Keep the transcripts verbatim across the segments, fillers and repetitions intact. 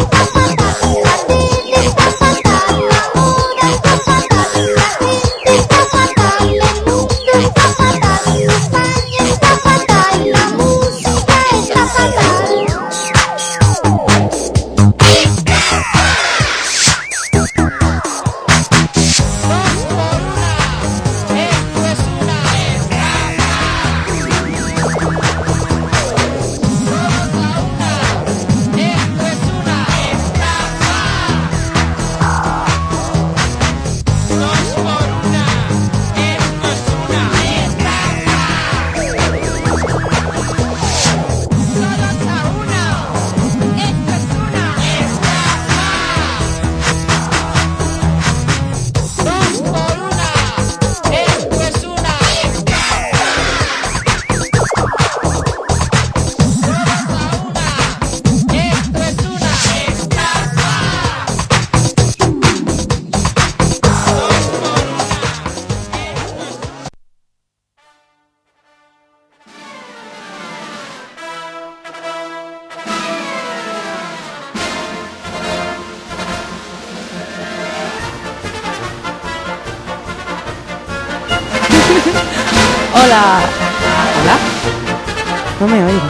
Hola. ¿Hola? No me oigo.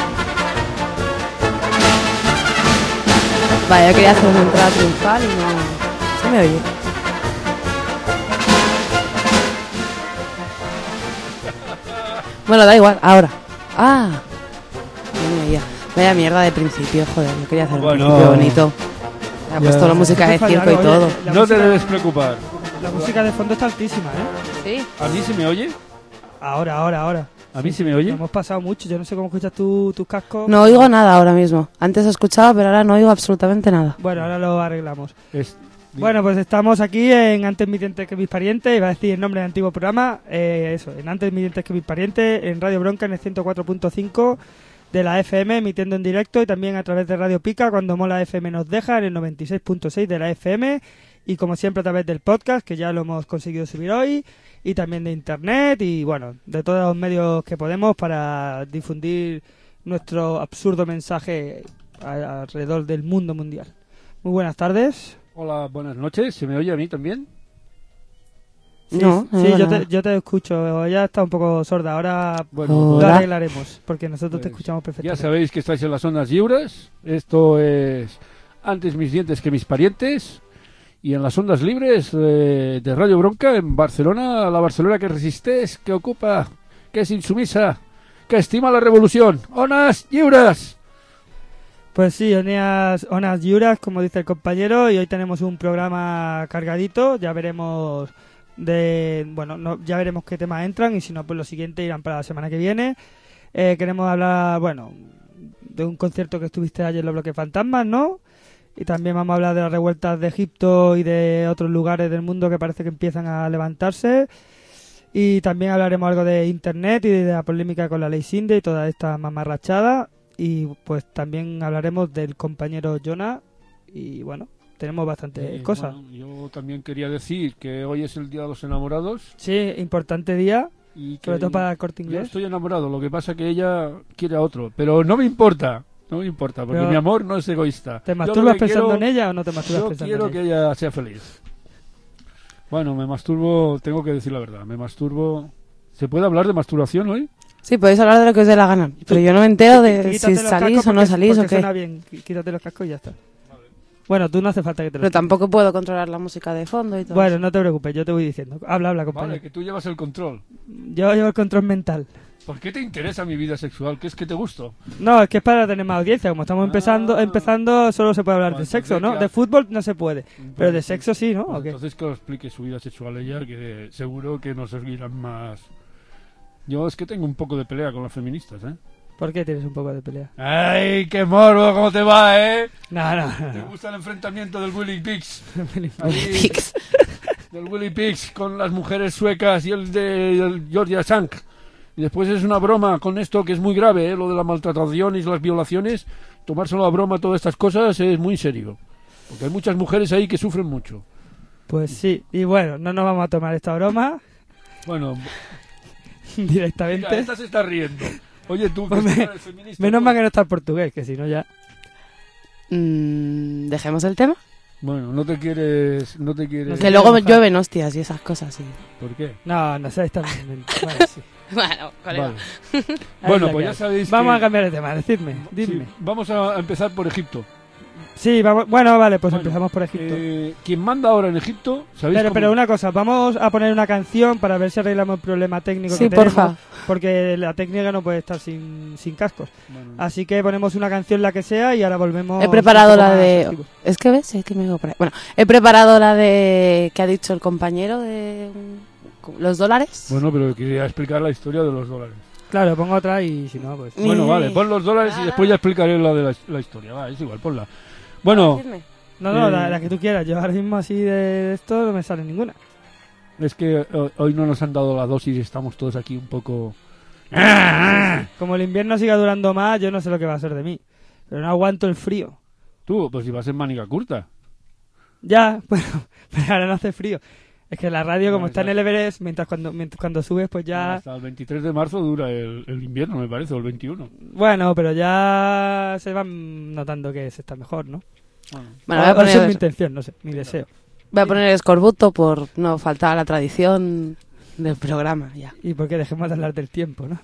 Vale, yo quería hacer una entrada triunfal y no... No me oye. Bueno, da igual, ahora. Ah. No me oía. Vaya mierda de principio, joder. Yo quería hacer un bueno, principio bonito. Me ha puesto la música de circo y todo. No música, te debes preocupar. La música de fondo está altísima, ¿eh? ¿Sí? ¿A mí se me oye? Ahora, ahora, ahora. ¿A mí se me oye? Lo hemos pasado mucho. Yo no sé cómo escuchas tú tus cascos. No oigo nada ahora mismo. Antes escuchaba, pero ahora no oigo absolutamente nada. Bueno, ahora lo arreglamos. Es... Bueno, pues estamos aquí en Antes mis dientes que mis parientes. Iba a decir el nombre del antiguo programa. Eh, eso, en Antes mis dientes que mis parientes. En Radio Bronca, en el ciento cuatro punto cinco de la F M, emitiendo en directo. Y también a través de Radio Pica, cuando Mola F M nos deja, en el noventa y seis punto seis de la F M. Y como siempre a través del podcast, que ya lo hemos conseguido subir hoy. Y también de internet y bueno, de todos los medios que podemos para difundir nuestro absurdo mensaje a, alrededor del mundo mundial. Muy buenas tardes. Hola, buenas noches. ¿Se me oye a mí también? Sí, no, no sí yo, nada. te, yo te escucho. Ya está un poco sorda. Ahora bueno, lo arreglaremos porque nosotros pues, te escuchamos perfectamente. Ya sabéis que estáis en las ondas libres. Esto es Antes mis dientes que mis parientes. Y en las ondas libres eh, de Radio Bronca en Barcelona, la Barcelona que resistés, que ocupa, que es insumisa, que estima la revolución. ¡Onas lliures! Pues sí, onas, onas lliures, como dice el compañero, y hoy tenemos un programa cargadito. Ya veremos de bueno, no, ya veremos qué temas entran y si no, pues los siguientes irán para la semana que viene. Eh, queremos hablar, bueno, de un concierto que estuviste ayer en los Bloques Fantasmas, ¿no? Y también vamos a hablar de las revueltas de Egipto y de otros lugares del mundo que parece que empiezan a levantarse. Y también hablaremos algo de internet y de la polémica con la ley Sinde y toda esta mamarrachada. Y pues también hablaremos del compañero Jonah. Y bueno, tenemos bastantes eh, cosas. Bueno, yo también quería decir que hoy es el Día de los Enamorados. Sí, importante día. Y que sobre todo para el Corte Inglés. Yo estoy enamorado, lo que pasa que ella quiere a otro. Pero no me importa. No me importa, porque Pero mi amor no es egoísta. ¿Te masturbas pensando quiero, en ella o no te masturbas yo pensando en ella? Yo quiero que ella sea feliz. Bueno, me masturbo, tengo que decir la verdad, me masturbo... ¿Se puede hablar de masturbación hoy? Sí, podéis hablar de lo que os dé la gana, pero yo no me entero de si salís o no salís o qué. Suena bien, quítate los cascos y ya está. Vale. Bueno, tú no hace falta que te los Pero tampoco puedo controlar la música de fondo y todo. Bueno, eso. no te preocupes, yo te voy diciendo. Habla, habla, compañero. Vale, que tú llevas el control. Yo llevo el control mental. ¿Por qué te interesa mi vida sexual? ¿Qué es que te gusto? No, es que es para tener más audiencia. Como estamos ah, empezando, empezando solo se puede hablar bueno, de sexo, ¿no? De fútbol no se puede, pero, pero de sexo sí, ¿no? Pues ¿o qué? Entonces que os explique su vida sexual ella, que seguro que nos seguirán más... Yo es que tengo un poco de pelea con las feministas, ¿eh? ¿Por qué tienes un poco de pelea? ¡Ay, qué morbo! ¿Cómo te va, eh? No, no, no. ¿Te gusta el enfrentamiento del Willy Pigs? Willy Pigs. Del Willy Pigs con las mujeres suecas y el de el Georgia Sank. Y después es una broma con esto que es muy grave, ¿eh? Lo de la maltratación y las violaciones. Tomárselo a broma, todas estas cosas es muy serio. Porque hay muchas mujeres ahí que sufren mucho. Pues sí, y bueno, no nos vamos a tomar esta broma. Bueno, directamente. Mira, esta se está riendo. Oye, tú, que pues me, eres feminista. Menos mal que no está el portugués, que si no ya... Mm, dejemos el tema. Bueno, no te quieres... No te quieres... Que luego llueven hostias y esas cosas, sí. ¿Por qué? No, no sé, está bien. Vale, sí. Bueno, colega. Vale. Ahí Bueno, la pues que ya hay. sabéis Vamos que... a cambiar de tema, decidme, Sí, dime. vamos a empezar por Egipto. Sí, vamos, bueno, vale, pues Bueno, empezamos por Egipto. Eh, quien manda ahora en Egipto, ¿sabéis Pero, cómo? pero una cosa, vamos a poner una canción para ver si arreglamos el problema técnico Sí, que tenemos, porfa. porque la técnica no puede estar sin, sin cascos. Bueno, Así que ponemos una canción la que sea y ahora volvemos. He preparado un poco la más de... activos. Es que ves, es que me digo por ahí. Bueno, he preparado la de... que ha dicho el compañero de... los dólares. bueno, pero quería explicar la historia de los dólares. Claro, pongo otra y si no, pues. Mi- Bueno, vale, pon los dólares y después ya explicaré la de la, la historia. Va, es igual, ponla. Bueno, Decidme. No, no, Eh, la, la que tú quieras. Yo ahora mismo así de esto no me sale ninguna. es que eh, hoy no nos han dado la dosis y estamos todos aquí un poco... Como el invierno siga durando más, yo no sé lo que va a ser de mí. Pero no aguanto el frío. Tú, pues si vas en manica curta. Ya, bueno, pero ahora no hace frío. Es que la radio, como No, está en el Everest, mientras cuando, mientras cuando subes, pues ya... Hasta el veintitrés de marzo dura el, el invierno, me parece, o el veintiuno. Bueno, pero ya se van notando que se está mejor, ¿no? Bueno, Bueno, voy a O- o esa es mi poner, intención, no sé, mi deseo. voy a poner escorbuto por no faltar a la tradición del programa, ya. Y porque dejemos de hablar del tiempo, ¿no?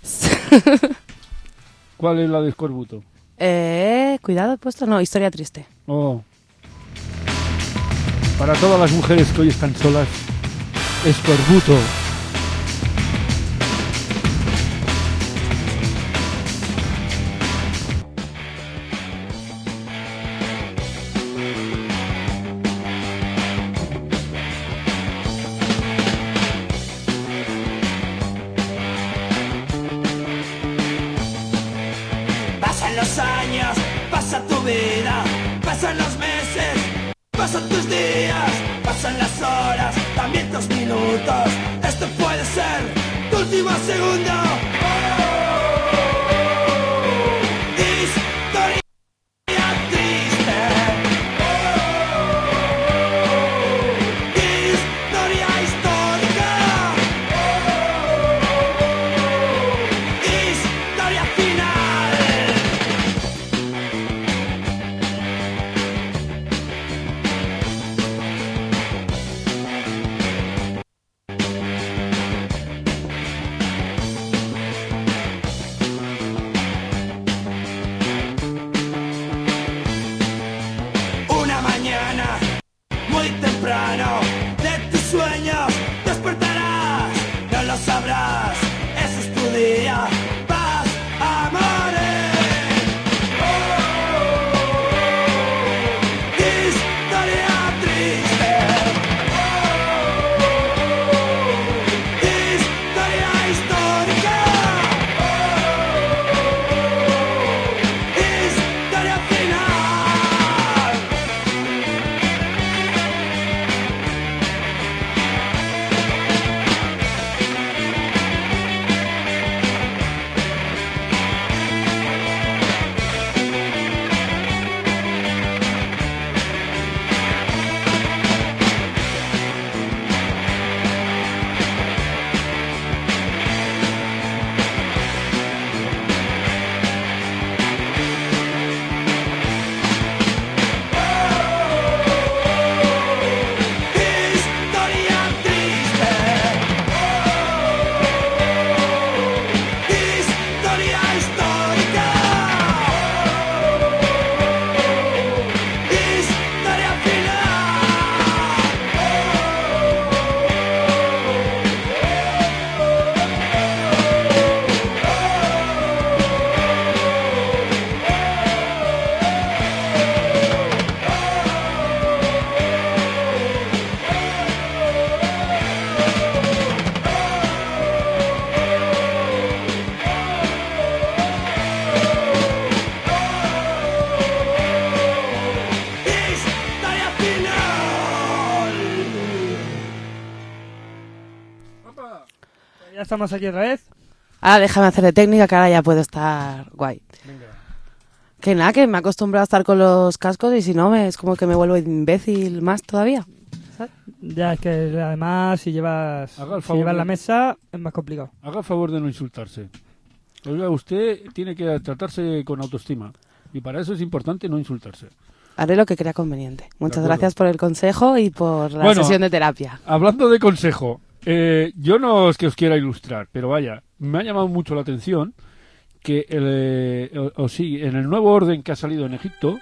¿cuál es la de escorbuto? eh, cuidado, he puesto, no, historia triste. Oh. Para todas las mujeres que hoy están solas, escorbuto. Pasan los años, pasa tu vida, pasan los meses, pasan tus días, pasan las horas, también tus minutos. Esto puede ser tu último segundo. Historia triste. Historia histórica. Historia final. Una mañana, muy temprano, de tus sueños despertarás, no lo sabrás, ese es tu día, vas a morir. Historia triste. Historia histórica. Historia final. Historia triste. Historia histórica. Historia Historia final. Ya estamos aquí otra vez. Ahora déjame hacer de técnica, que ahora ya puedo estar guay. Venga. Que nada, que me he acostumbrado a estar con los cascos y si no, me, es como que me vuelvo imbécil más todavía. Ya es que además si llevas, Haga el si favor llevas de- la mesa es más complicado. Haga el favor de no insultarse. Oiga, usted tiene que tratarse con autoestima. Y para eso es importante no insultarse. Haré lo que crea conveniente. Muchas acuerdo. gracias por el consejo y por la Bueno, sesión de terapia. Hablando de consejo, eh, yo no es que os quiera ilustrar, pero vaya, me ha llamado mucho la atención que el, eh, o, o sí, en el nuevo orden que ha salido en Egipto,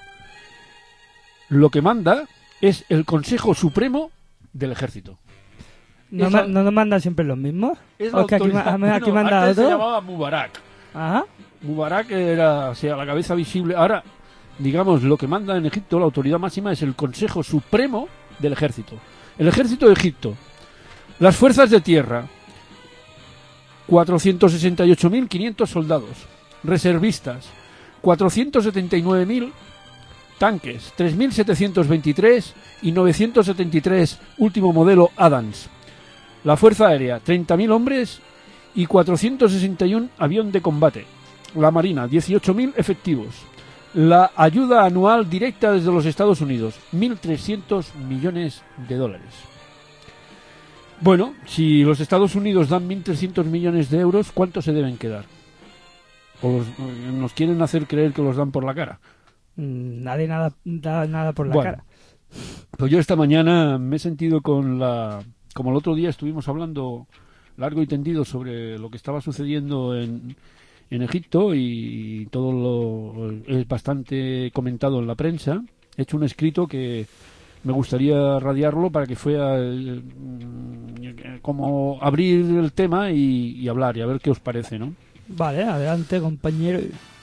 lo que manda es el Consejo Supremo del Ejército. ¿No, Esa- ma- ¿No nos mandan siempre los mismos? Es la ¿O que aquí, ma- autoridad- aquí bueno, manda antes se otro? llamaba Mubarak. Ajá. Mubarak era, o sea, la cabeza visible. Ahora, digamos, lo que manda en Egipto, la autoridad máxima, es el Consejo Supremo del Ejército. El Ejército de Egipto. Las fuerzas de tierra, cuatrocientos sesenta y ocho mil quinientos soldados. Reservistas, cuatrocientos setenta y nueve mil tanques, tres mil setecientos veintitrés y novecientos setenta y tres último modelo Adams. La Fuerza Aérea, treinta mil hombres y cuatrocientos sesenta y uno avión de combate. La Marina, dieciocho mil efectivos. La ayuda anual directa desde los Estados Unidos, mil trescientos millones de dólares. Bueno, si los Estados Unidos dan mil trescientos millones de euros, ¿cuánto se deben quedar? ¿O los- nos quieren hacer creer que los dan por la cara? Mm, Nadie nada, da nada por la Bueno. cara. Pues yo esta mañana me he sentido con la... Como el otro día estuvimos hablando largo y tendido sobre lo que estaba sucediendo en, en Egipto y todo lo es bastante comentado en la prensa, he hecho un escrito que me gustaría radiarlo para que fuera eh, mm, como abrir el tema y, y hablar y a ver qué os parece, ¿no? Vale, adelante, compañero.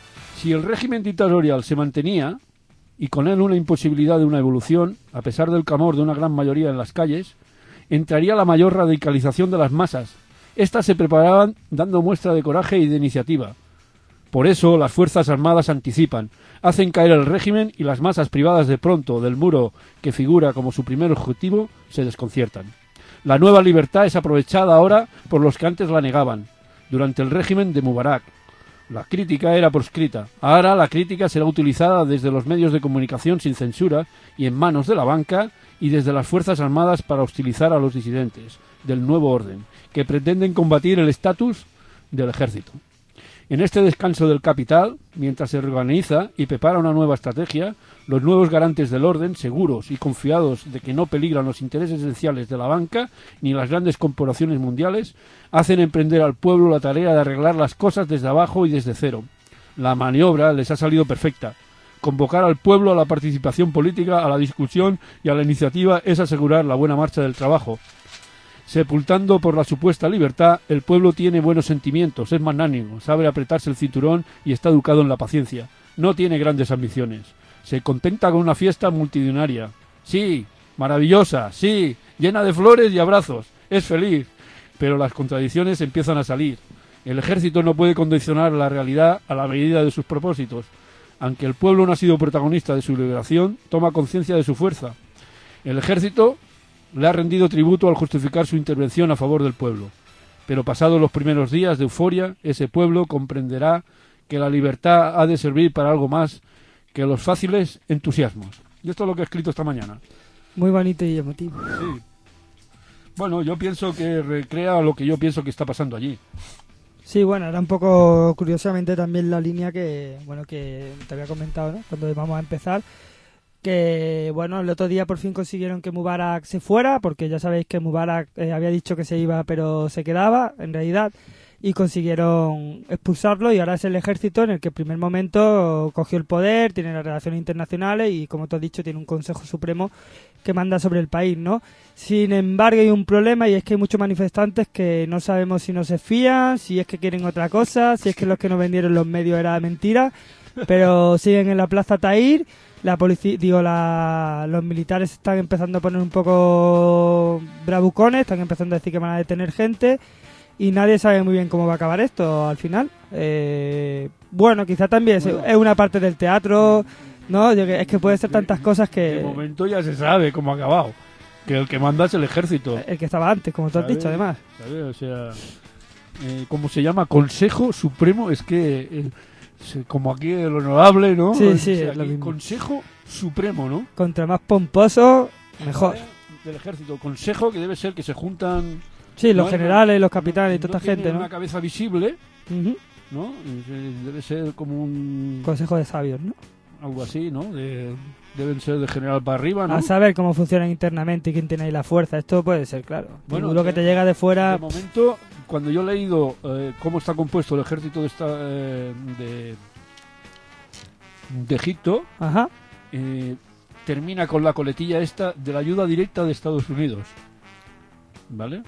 Si el régimen dictatorial se mantenía y con él una imposibilidad de una evolución, a pesar del clamor de una gran mayoría en las calles, entraría la mayor radicalización de las masas. Estas se preparaban dando muestra de coraje y de iniciativa. Por eso las Fuerzas Armadas anticipan, hacen caer el régimen y las masas privadas de pronto del muro que figura como su primer objetivo se desconciertan. La nueva libertad es aprovechada ahora por los que antes la negaban, durante el régimen de Mubarak. La crítica era proscrita. Ahora la crítica será utilizada desde los medios de comunicación sin censura y en manos de la banca y desde las Fuerzas Armadas para hostilizar a los disidentes del nuevo orden, que pretenden combatir el estatus del ejército. En este descanso del capital, mientras se reorganiza y prepara una nueva estrategia, los nuevos garantes del orden, seguros y confiados de que no peligran los intereses esenciales de la banca ni las grandes corporaciones mundiales, hacen emprender al pueblo la tarea de arreglar las cosas desde abajo y desde cero. La maniobra les ha salido perfecta. Convocar al pueblo a la participación política, a la discusión y a la iniciativa es asegurar la buena marcha del trabajo. Sepultando por la supuesta libertad, el pueblo tiene buenos sentimientos, es magnánimo, sabe apretarse el cinturón y está educado en la paciencia. No tiene grandes ambiciones. Se contenta con una fiesta multitudinaria. Sí, maravillosa, sí, llena de flores y abrazos. Es feliz. Pero las contradicciones empiezan a salir. El ejército no puede condicionar la realidad a la medida de sus propósitos. Aunque el pueblo no ha sido protagonista de su liberación, toma conciencia de su fuerza. El ejército le ha rendido tributo al justificar su intervención a favor del pueblo. Pero pasados los primeros días de euforia, ese pueblo comprenderá que la libertad ha de servir para algo más que los fáciles entusiasmos. Y esto es lo que he escrito esta mañana. Muy bonito y emotivo. Sí. Bueno, yo pienso que recrea lo que yo pienso que está pasando allí. Sí, bueno, era un poco curiosamente también la línea que, bueno, que te había comentado, ¿no? Cuando íbamos a empezar, que, bueno, el otro día por fin consiguieron que Mubarak se fuera, porque ya sabéis que Mubarak eh, había dicho que se iba, pero se quedaba, en realidad, y consiguieron expulsarlo, y ahora es el ejército en el que en primer momento cogió el poder, tiene las relaciones internacionales y, como tú has dicho, tiene un Consejo Supremo que manda sobre el país, ¿no? Sin embargo, hay un problema y es que hay muchos manifestantes que no sabemos si no se fían, si es que quieren otra cosa, si es que los que nos vendieron los medios era mentira, pero siguen en la Plaza Tahrir. La policía, digo, la, los militares están empezando a poner un poco bravucones, están empezando a decir que van a detener gente y nadie sabe muy bien cómo va a acabar esto al final. Eh, bueno, quizá también Bueno. es, es una parte del teatro, ¿no? Yo que- Es que puede ser tantas cosas que... De momento ya se sabe cómo ha acabado. Que el que manda es el ejército. El que estaba antes, como tú has ¿Sabes? dicho, además. ¿Sabes? O sea, eh, ¿cómo se llama? Consejo Supremo. Es que, eh, se- como aquí el honorable, ¿no? Sí, O sí, sea, es lo aquí mismo. Consejo Supremo, ¿no? Contra más pomposo, mejor. ¿Vale? Del ejército. Consejo que debe ser que se juntan... Sí, los ¿no? generales, los capitanes y No toda esta tiene gente, ¿no? una cabeza visible, Ujú. ¿no? Y, eh, Debe ser como un... Consejo de sabios, ¿no? algo así, ¿no? De, deben ser de general para arriba, ¿no? A saber cómo funcionan internamente y quién tiene ahí la fuerza. Esto puede ser, claro. Bueno, Lo que te llega de fuera... De momento, cuando yo he leído eh, cómo está compuesto el ejército de, esta, eh, de, de Egipto, Ajá. eh, termina con la coletilla esta de la ayuda directa de Estados Unidos. ¿Vale?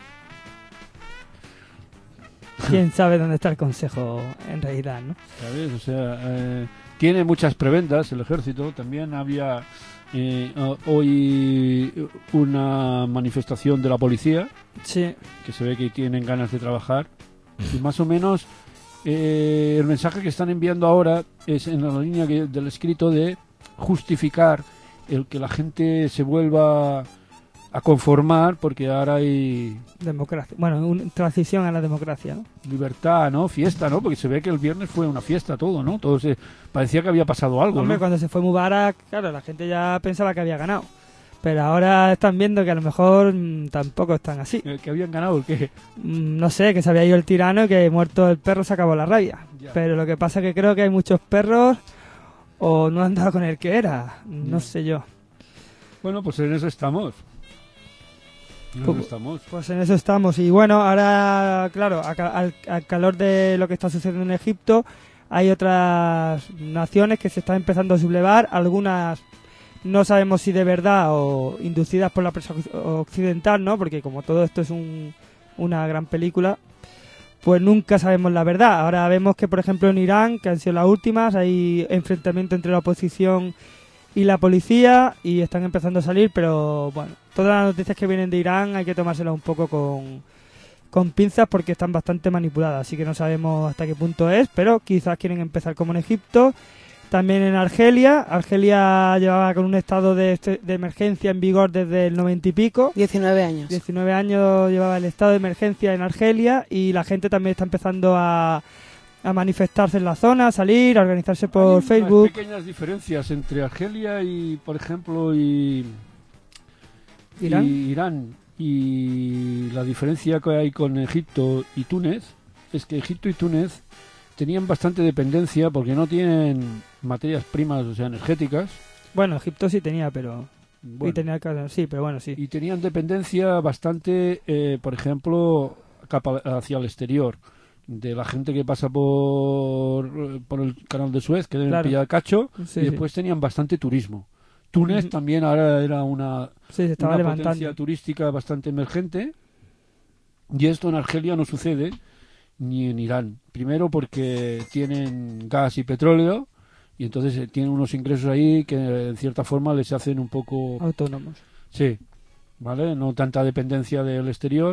Quién sabe dónde está el consejo en realidad, ¿no? ¿Sabes? O sea, eh, tiene muchas prebendas el ejército. También había eh, hoy una manifestación de la policía. Sí. Que se ve que tienen ganas de trabajar. Y más o menos eh, el mensaje que están enviando ahora es en la línea que, del escrito de justificar el que la gente se vuelva a conformar porque ahora hay Democracia. Bueno, una transición a la democracia, ¿no? libertad, ¿no? Fiesta, ¿no? Porque se ve que el viernes fue una fiesta todo, ¿no? Todo se parecía que había pasado algo, Hombre, ¿no? cuando se fue Mubarak, claro, la gente ya pensaba que había ganado. Pero ahora están viendo que a lo mejor mmm, tampoco están así. Eh, que habían ganado el que Mm, no sé, que se había ido el tirano y que muerto el perro se acabó la rabia. Ya. Pero lo que pasa es que creo que hay muchos perros o no han dado con el que era. No Ya. sé yo. Bueno, pues en eso estamos. En eso Pues- estamos. Pues en eso estamos. Y bueno, ahora, claro, a ca- al, al calor de lo que está sucediendo en Egipto, hay otras naciones que se están empezando a sublevar. Algunas no sabemos si de verdad o inducidas por la prensa occidental, ¿no? Porque como todo esto es un, una gran película, pues nunca sabemos la verdad. Ahora vemos que, por ejemplo, en Irán, que han sido las últimas, hay enfrentamiento entre la oposición y la policía y están empezando a salir, pero bueno, todas las noticias que vienen de Irán hay que tomárselas un poco con, con pinzas porque están bastante manipuladas, así que no sabemos hasta qué punto es, pero quizás quieren empezar como en Egipto. También en Argelia, Argelia llevaba con un estado de, este- de emergencia en vigor desde el noventa y pico. diecinueve años. diecinueve años llevaba el estado de emergencia en Argelia y la gente también está empezando a, a manifestarse en la zona, a salir, a organizarse Hay por unas Facebook. pequeñas diferencias entre Argelia y, por ejemplo, y ¿Irán? y Irán. Y la diferencia que hay con Egipto y Túnez es que Egipto y Túnez tenían bastante dependencia porque no tienen materias primas, o sea, energéticas. Bueno, Egipto sí tenía, pero... Bueno, y tenía que- sí, pero bueno, sí. y tenían dependencia bastante, eh, por ejemplo, capa- hacia el exterior. De la gente que pasa por, por el canal de Suez, que deben Claro. pillar cacho, Sí, y después tenían bastante turismo. Túnez Ujú. también ahora era una, sí, se estaba una levantando. potencia turística bastante emergente, y esto en Argelia no sucede ni en Irán. Primero porque tienen gas y petróleo, y entonces eh, tienen unos ingresos ahí que en cierta forma les hacen un poco... Autónomos. Sí, ¿vale? No tanta dependencia del exterior.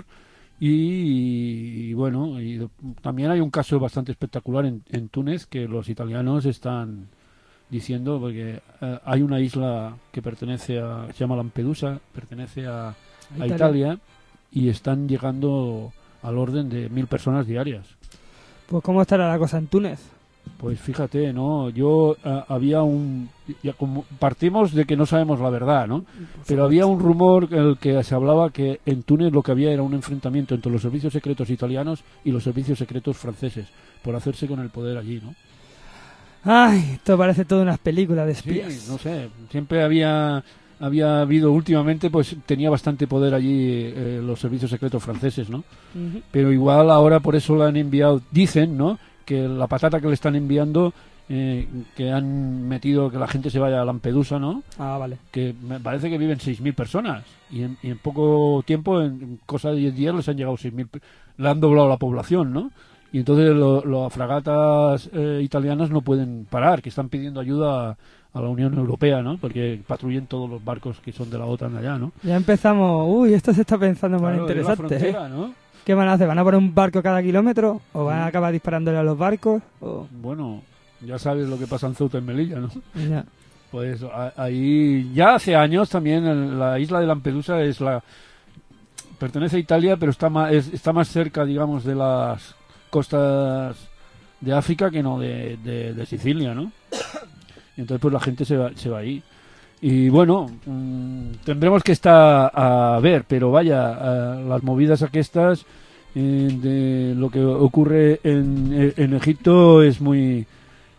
Y, y bueno, y también hay un caso bastante espectacular en, en Túnez que los italianos están diciendo, porque eh, hay una isla que pertenece a, se llama Lampedusa, pertenece a, a Italia. Italia, y están llegando al orden de mil personas diarias. Pues ¿cómo estará la cosa en Túnez? Pues fíjate, ¿no? Yo ah, había un... Ya como partimos de que no sabemos la verdad, ¿no? Pero había un rumor en el que se hablaba que en Túnez lo que había era un enfrentamiento entre los servicios secretos italianos y los servicios secretos franceses por hacerse con el poder allí, ¿no? Ay, esto parece toda una película de Sí, espías. no sé. Siempre había había habido últimamente, pues tenía bastante poder allí eh, los servicios secretos franceses, ¿no? Ujú. Pero igual ahora por eso le han enviado, dicen, ¿no? Que la patata que le están enviando, eh, que han metido que la gente se vaya a Lampedusa, ¿no? Ah, vale. Que me parece que viven seis mil personas y en, y en poco tiempo, en cosa de diez días, les han llegado seis mil, le han doblado la población, ¿no? Y entonces lo- las fragatas eh, italianas no pueden parar, que están pidiendo ayuda a, a la Unión Europea, ¿no? Porque patrullen todos los barcos que son de la OTAN allá, ¿no? Ya empezamos. Uy, esto se está pensando más Claro, es la interesante. ¿eh? frontera, ¿no? ¿Qué van a hacer? ¿Van a poner un barco cada kilómetro? ¿O van a Mm. acabar disparándole a los barcos? O... Bueno, ya sabes lo que pasa en Ceuta y Melilla, ¿no? Ya. Pues a- ahí ya hace años también en la isla de Lampedusa es la pertenece a Italia, pero está más es- está más cerca, digamos, de las costas de África que no de, de- de Sicilia, ¿no? Y entonces pues la gente se va, se va ahí. Y bueno, mm, tendremos que estar a ver, pero vaya, eh, las movidas aquestas eh, de lo que ocurre en, en Egipto es muy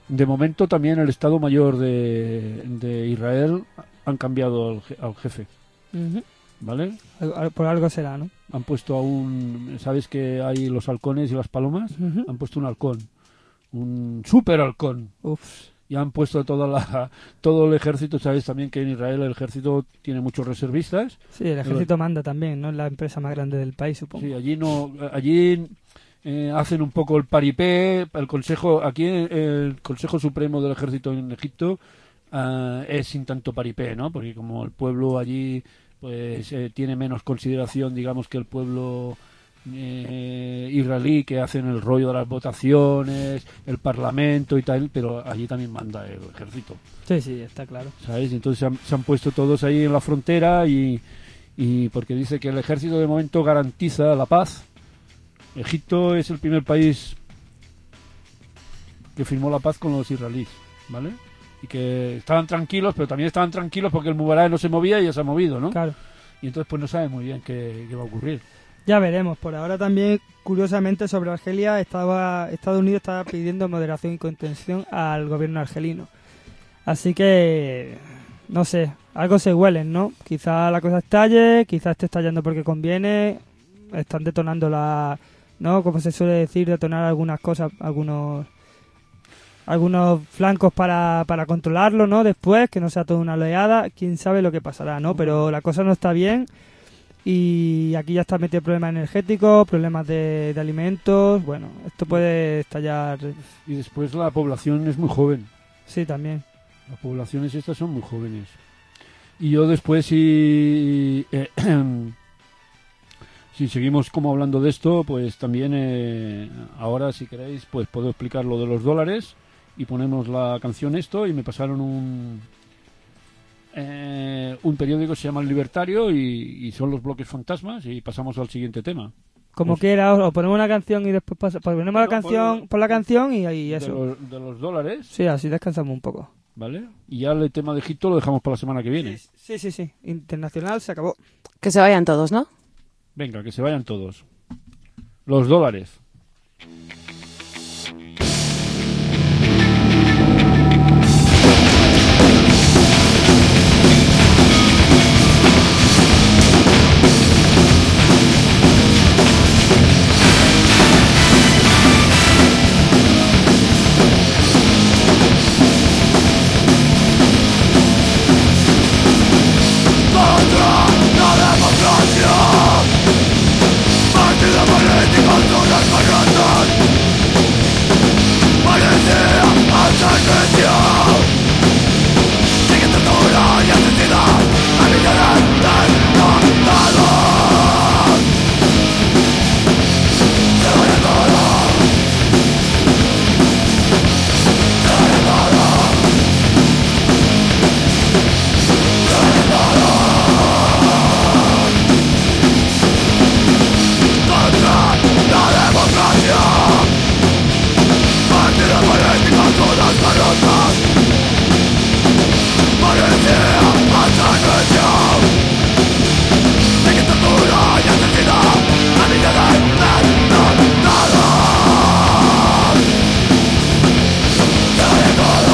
De momento también el Estado Mayor de, de Israel han cambiado al, je- al jefe, Ujú. ¿vale? Al- al- Por algo será, ¿no? Han puesto a un... ¿Sabes que hay los halcones y las palomas? Ujú. Han puesto un halcón, un super halcón. Uf. Y han puesto toda la, todo el ejército. Sabes también que en Israel el ejército tiene muchos reservistas. Sí, el ejército manda también, ¿no? Es la empresa más grande del país, supongo. Sí, allí no, allí eh, hacen un poco el paripé. El consejo, aquí el Consejo Supremo del Ejército en Egipto ah, es sin tanto paripé, ¿no? Porque como el pueblo allí pues eh, tiene menos consideración, digamos, que el pueblo eh, israelí, que hacen el rollo de las votaciones, el parlamento y tal, pero allí también manda el ejército, Sí, sí, está claro. ¿sabes? Entonces se han, se han puesto todos ahí en la frontera y, y porque dice que el ejército de momento garantiza la paz. Egipto es el primer país que firmó la paz con los israelíes, ¿vale? Y que estaban tranquilos, pero también estaban tranquilos porque el Mubarak no se movía y ya se ha movido, ¿no? Claro. Y entonces pues no saben muy bien qué, qué va a ocurrir. Ya veremos. Por ahora también, curiosamente, sobre Argelia, estaba Estados Unidos estaba pidiendo moderación y contención al gobierno argelino. Así que, no sé, algo se huelen, ¿no? Quizá la cosa estalle, quizá esté estallando porque conviene. Están detonando la, ¿no? Como se suele decir, detonar algunas cosas, algunos algunos flancos para, para controlarlo, ¿no? Después, que no sea toda una oleada, quién sabe lo que pasará, ¿no? Pero la cosa no está bien. Y aquí ya está metido problemas energéticos, problemas de, de alimentos. Bueno, esto puede estallar. Y después la población es muy joven. Sí, también. Las poblaciones estas son muy jóvenes. Y yo después, si, eh, si seguimos como hablando de esto, pues también eh, ahora, si queréis, pues puedo explicar lo de los dólares y ponemos la canción esto. Y me pasaron un eh, un periódico que se llama El Libertario y, y son los bloques fantasmas y pasamos al siguiente tema. Como Pues- quiera, o, o ponemos una canción y después pasa, ponemos la No, canción, pon- por la canción y, y De eso. los, de los dólares, Sí, así descansamos un poco. ¿vale? Y ya el tema de Egipto lo dejamos para la semana que viene. Sí, sí, sí. Internacional se acabó. Que se vayan todos, ¿no? Venga, que se vayan todos. Los dólares. Partido político, todas barratas. Parecía hasta creció. Sigue tortura y asesinato a millones de soldados. Se vaya todo. Se vaya todo. Se vaya todo. Contra la democracia. Partido político, todas barrotas. Parecía hasta creció. Sigue tortura y asesinato a millones de soldados. Se vaya todo.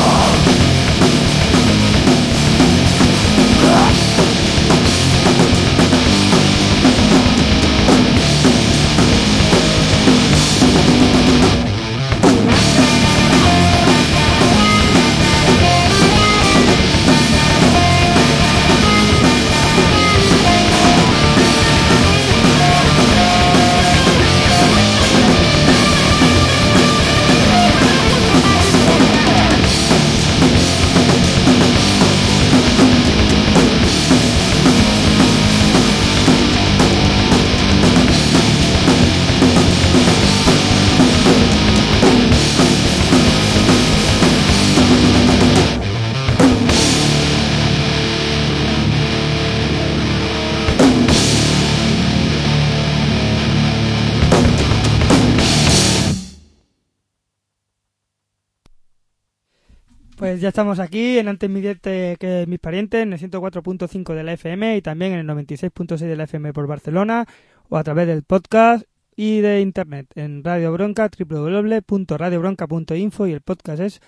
Pues ya estamos aquí en Antes mi diente que mis parientes, en el ciento cuatro punto cinco de la F M y también en el noventa y seis punto seis de la F M por Barcelona o a través del podcast y de internet en Radio Bronca, doble u doble u doble u punto radio bronca punto info y el podcast es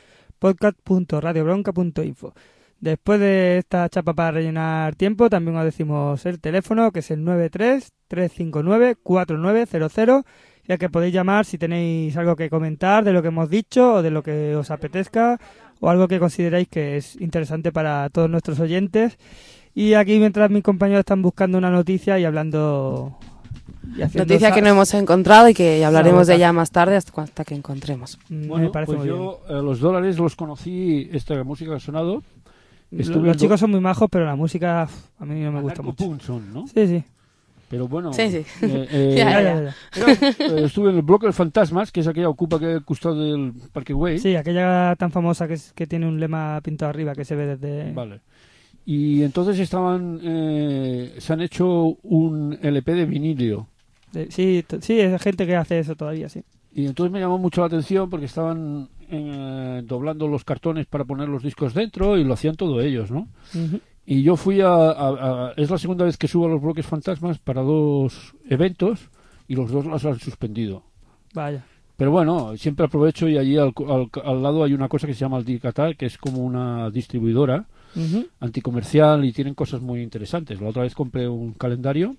podcast punto radio bronca punto info. Después de esta chapa para rellenar tiempo, también os decimos el teléfono, que es el nueve tres, tres cinco nueve, cuatro nueve cero cero, y al que podéis llamar si tenéis algo que comentar de lo que hemos dicho o de lo que os apetezca o algo que consideráis que es interesante para todos nuestros oyentes. Y aquí, mientras mis compañeros están buscando una noticia y hablando... Y haciendo Noticia sa- que no hemos encontrado y que hablaremos de Sabotaje. ella más tarde hasta, hasta que encontremos. Me Bueno, parece pues muy yo eh, los dólares los conocí, esta música que ha sonado. bien. estuve Los en chicos do- son muy majos, pero la música uf, a mí no me gusta mucho. Anarcopunk son, ¿no? Sí, sí. Pero bueno, Sí, sí. eh, eh, Ya, Ya, ya. ya, ya. era- eh, estuve en el bloque de Fantasmas, que es aquella ocupa que costado del Parque Güell. Sí, aquella tan famosa que, es, que tiene un lema pintado arriba que se ve desde... Vale. Y entonces estaban, eh, se han hecho un L P de vinilo. de- sí, t- sí, es gente que hace eso todavía, sí. Y entonces me llamó mucho la atención porque estaban eh, doblando los cartones para poner los discos dentro y lo hacían todos ellos, ¿no? Ujú. Y yo fui a, a- a- es la segunda vez que subo a los bloques Fantasmas para dos eventos y los dos los han suspendido. Vaya. Pero bueno, siempre aprovecho y allí al, al- al lado hay una cosa que se llama Aldicatar, que es como una distribuidora Ujú. anticomercial y tienen cosas muy interesantes. La otra vez compré un calendario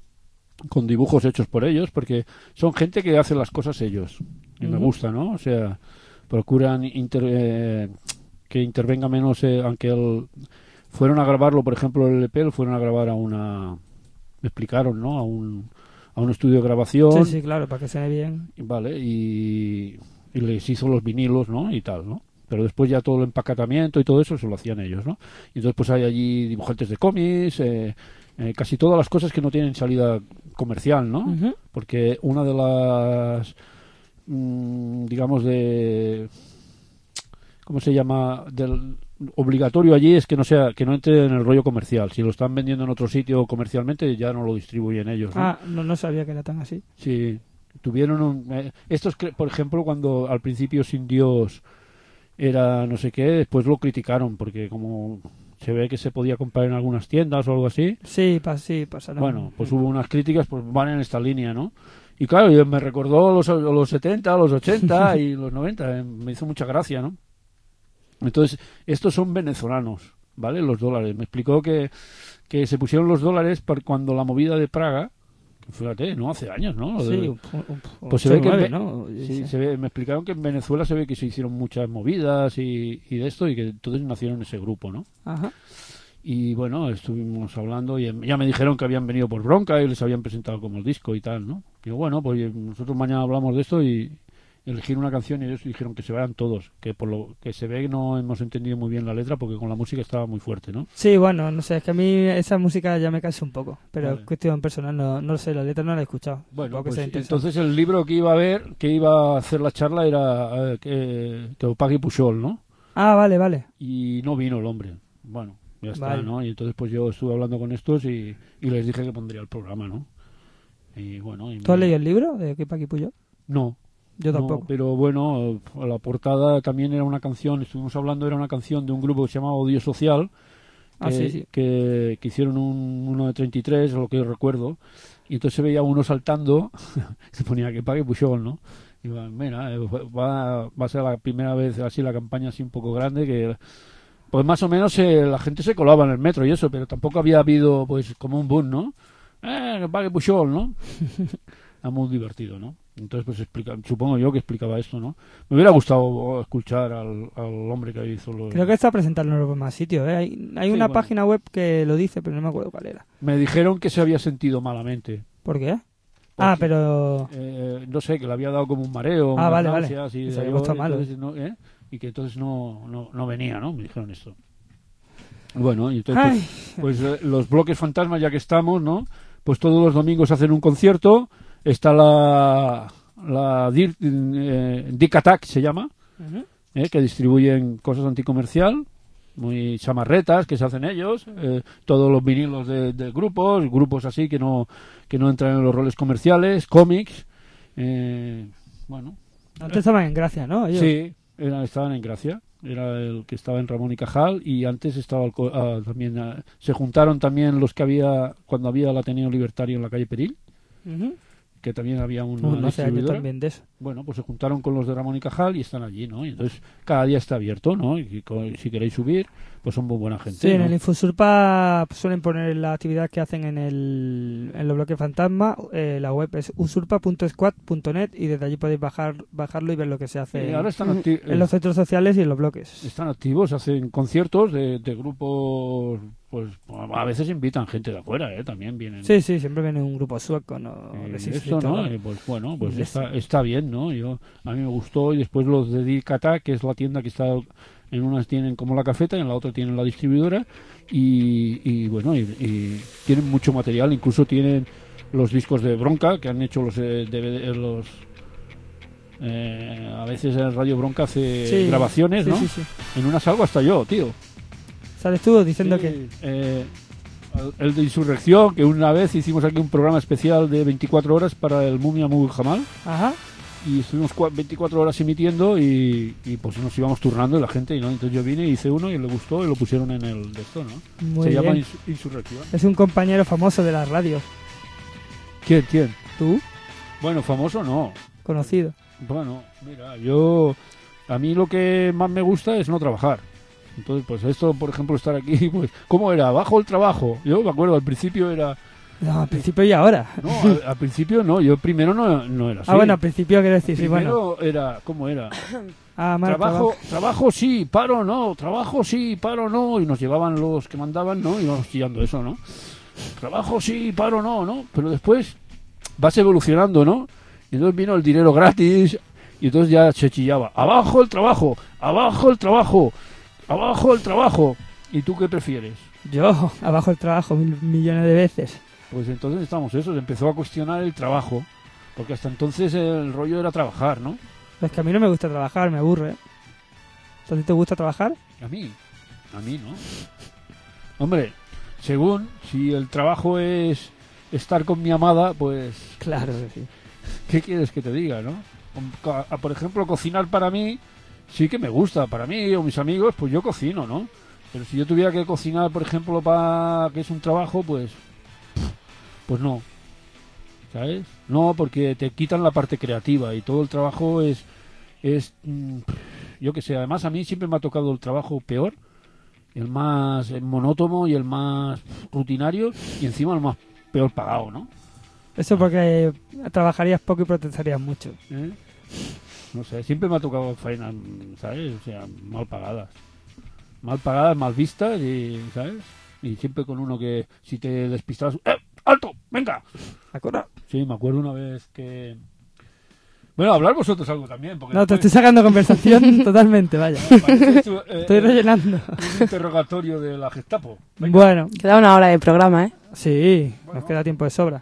con dibujos hechos por ellos, porque son gente que hace las cosas ellos. Y me Ujú. gusta, ¿no? O sea, procuran inter- eh, que intervenga menos, eh, aunque el, fueron a grabarlo, por ejemplo, el L P, lo fueron a grabar a una... Me explicaron, ¿no? A un, a un estudio de grabación. Sí, sí, claro, para que se vea bien. Y Vale, y, y les hizo los vinilos, ¿no? Y tal, ¿no? Pero después ya todo el empacatamiento y todo eso se lo hacían ellos, ¿no? Y entonces pues hay allí dibujantes de cómics, eh, eh, casi todas las cosas que no tienen salida comercial, ¿no? Ujú. Porque una de las, mm, digamos, de... ¿Cómo se llama? Del obligatorio allí es que no sea que no entre en el rollo comercial. Si lo están vendiendo en otro sitio comercialmente ya no lo distribuyen ellos, ¿no? Ah, no, no sabía que era tan así. Sí, tuvieron un... eh, estos, cre- por ejemplo, cuando al principio Sin Dios era no sé qué, después lo criticaron porque como se ve que se podía comprar en algunas tiendas o algo así, Sí, pa, sí, pasaron. bueno, pues hubo unas críticas, pues van en esta línea, ¿no? Y claro, yo- me recordó los, los setenta, los ochenta y los noventa, eh, me hizo mucha gracia, ¿no? Entonces, estos son venezolanos, ¿vale? Los dólares. Me explicó que, que se pusieron los dólares para cuando la movida de Praga, que fíjate, no hace años, ¿no? Lo de- Sí, un, un, un, Pues se ve que nueve, en Ve- ¿no? Sí, Sí. se ve- me explicaron que en Venezuela se ve que se hicieron muchas movidas y, y de esto y que entonces nacieron ese grupo, ¿no? Ajá. Y bueno, estuvimos hablando y em- ya me dijeron que habían venido por Bronca y les habían presentado como el disco y tal, ¿no? Digo, bueno, pues nosotros mañana hablamos de esto y elegir una canción y ellos dijeron que se vayan todos, que por lo que se ve que no hemos entendido muy bien la letra porque con la música estaba muy fuerte, ¿no? Sí, bueno, no sé, es que a mí esa música ya me cansa un poco, pero Vale. es cuestión personal, no, no lo sé, la letra no la he escuchado. Bueno, Supongo que pues sea interesante. entonces el libro que iba a ver, que iba a hacer la charla era eh, que, que Opagui Pujol, ¿no? Ah, vale, vale. Y no vino el hombre. Bueno, ya está, Vale. ¿no? Y entonces pues yo estuve hablando con estos y, y les dije que pondría el programa, ¿no? Y bueno... Y ¿Tú has me- leído el libro de Kipaki Puyo? No. Yo no, tampoco. pero bueno, la portada también era una canción, estuvimos hablando, era una canción de un grupo que se llamaba Odio Social, que, Ah, sí, sí. que, que hicieron un, uno de treinta y tres, lo que yo recuerdo, y entonces se veía uno saltando, se ponía que pague Pujol, ¿no? Y va, mira, eh, va, va a ser la primera vez así la campaña así un poco grande que... Pues más o menos eh, la gente se colaba en el metro y eso, pero tampoco había habido pues como un boom, ¿no? Eh, que pague Pujol, ¿no? Era muy divertido, ¿no? Entonces, pues explica, supongo yo que explicaba esto, ¿no? Me hubiera gustado escuchar al, al hombre que hizo los... Creo que está presentando en más sitios, ¿eh? Hay, hay Sí, una bueno. página web que lo dice, pero no me acuerdo cuál era. Me dijeron que se había sentido malamente. ¿Por qué? Ah, Porque, pero... eh, no sé, que le había dado como un mareo. Ah, unas vale, vale. náuseas y Que se de había algo, puesto malo. entonces no, ¿eh? Y que entonces no, no, no venía, ¿no? Me dijeron esto. Bueno, y entonces, Ay, pues, pues, eh, los bloques fantasmas, ya que estamos, ¿no? Pues todos los domingos hacen un concierto. Está la... la Dir, eh, Dick Attack se llama, ujú. eh, que distribuyen cosas anticomercial, muy chamarretas que se hacen ellos, eh, todos los vinilos de, de grupos, grupos así que no que no entran en los roles comerciales, cómics, eh, bueno, Antes estaban en Gracia, ¿no? Ellos. sí, era, estaban en Gracia, era el que estaba en Ramón y Cajal y antes estaba el co- ah, también ah, se juntaron también los que había cuando había el Ateneo Libertario en la calle Peril. Ujú. que también había una Uh, no sé, yo distribuidora. también de eso. Bueno, pues se juntaron con los de Ramón y Cajal y están allí, ¿no? Y entonces cada día está abierto, ¿no? Y co- si queréis subir, pues son muy buena gente, Sí, en ¿no? el Infosurpa suelen poner la actividad que hacen en, el, en los bloques fantasma. Eh, la web es usurpa punto squad punto net y desde allí podéis bajar bajarlo y ver lo que se hace Eh, en, ahora están, acti- en los centros sociales y en los bloques. están activos, hacen conciertos de, de grupos, pues a veces invitan gente de afuera, ¿eh? También vienen. Sí, sí, siempre viene un grupo sueco, ¿no? Eh, De sí, sí, eso, ¿no? todo. Eh, pues bueno, pues Sí. está, está bien, ¿no? Yo, a mí me gustó y después los de Dicata, que es la tienda que está, en unas tienen como la cafeta y en la otra tienen la distribuidora y, y bueno, y, y tienen mucho material, incluso tienen los discos de Bronca que han hecho los eh, D V D, los eh, a veces en Radio Bronca hace Sí, grabaciones, sí, ¿no? sí, sí. En una salgo hasta yo, tío. Sales tú diciendo Sí, que... eh, el de Insurrección, que una vez hicimos aquí un programa especial de veinticuatro horas para el Mumia Mugel Jamal Ajá. y estuvimos cua- veinticuatro horas emitiendo y, y pues nos íbamos turnando y la gente, y ¿no? Entonces yo vine, hice uno y le gustó y lo pusieron en el de esto, ¿no? Muy Se bien. llama Ins- Insurrección. Es un compañero famoso de las radios. ¿Quién? ¿Quién? ¿Tú? Bueno, famoso no. Conocido. Bueno, mira, yo... A mí lo que más me gusta es no trabajar. Entonces, pues esto, por ejemplo, estar aquí, pues, ¿cómo era? Bajo el trabajo. Yo me acuerdo, al principio era... No, al principio y ahora. No, al, al principio no, yo primero no, no era así. Ah, bueno, al principio quiero decir, sí, bueno. Primero era, ¿cómo era? Ah, mal Trabajo, trabajo. trabajo sí, paro no, trabajo sí, paro no, y nos llevaban los que mandaban, ¿no? Y íbamos chillando eso, ¿no? Trabajo sí, paro no, ¿no? Pero después vas evolucionando, ¿no? Y entonces vino el dinero gratis, y entonces ya se chillaba, abajo el trabajo, abajo el trabajo, abajo el trabajo. ¿Y tú qué prefieres? Yo, abajo el trabajo mil millones de veces. Pues entonces estamos eso, se empezó a cuestionar el trabajo, porque hasta entonces el rollo era trabajar, ¿no? Es que a mí no me gusta trabajar, me aburre. ¿A ti te gusta trabajar? A mí, a mí no. Hombre, según si el trabajo es estar con mi amada, pues, Claro que sí. ¿qué quieres que te diga, no? Co- a- Por ejemplo, cocinar para mí sí que me gusta, para mí o mis amigos, pues yo cocino, ¿no? Pero si yo tuviera que cocinar, por ejemplo, para que es un trabajo, pues, pues no. ¿Sabes? No, porque te quitan la parte creativa y todo el trabajo es, es, mm, yo que sé. Además, a mí siempre me ha tocado el trabajo peor, el más monótono y el más rutinario y encima el más peor pagado, ¿no? Eso porque trabajarías poco y protestarías mucho. ¿Eh? No sé, siempre me ha tocado faenas, ¿sabes? O sea, mal pagadas. Mal pagadas, mal vistas y, ¿sabes? Y siempre con uno que si te despistabas, ¡eh! ¡Alto! ¡Venga! ¿Acuerdo? Sí, me acuerdo una vez que... Bueno, hablar vosotros algo también, porque... No, te estoy después sacando conversación totalmente, vaya. parece esto, eh, Estoy eh, rellenando. un interrogatorio de la Gestapo. Venga. Bueno, Queda una hora de programa, ¿eh? sí, Bueno. nos queda tiempo de sobra.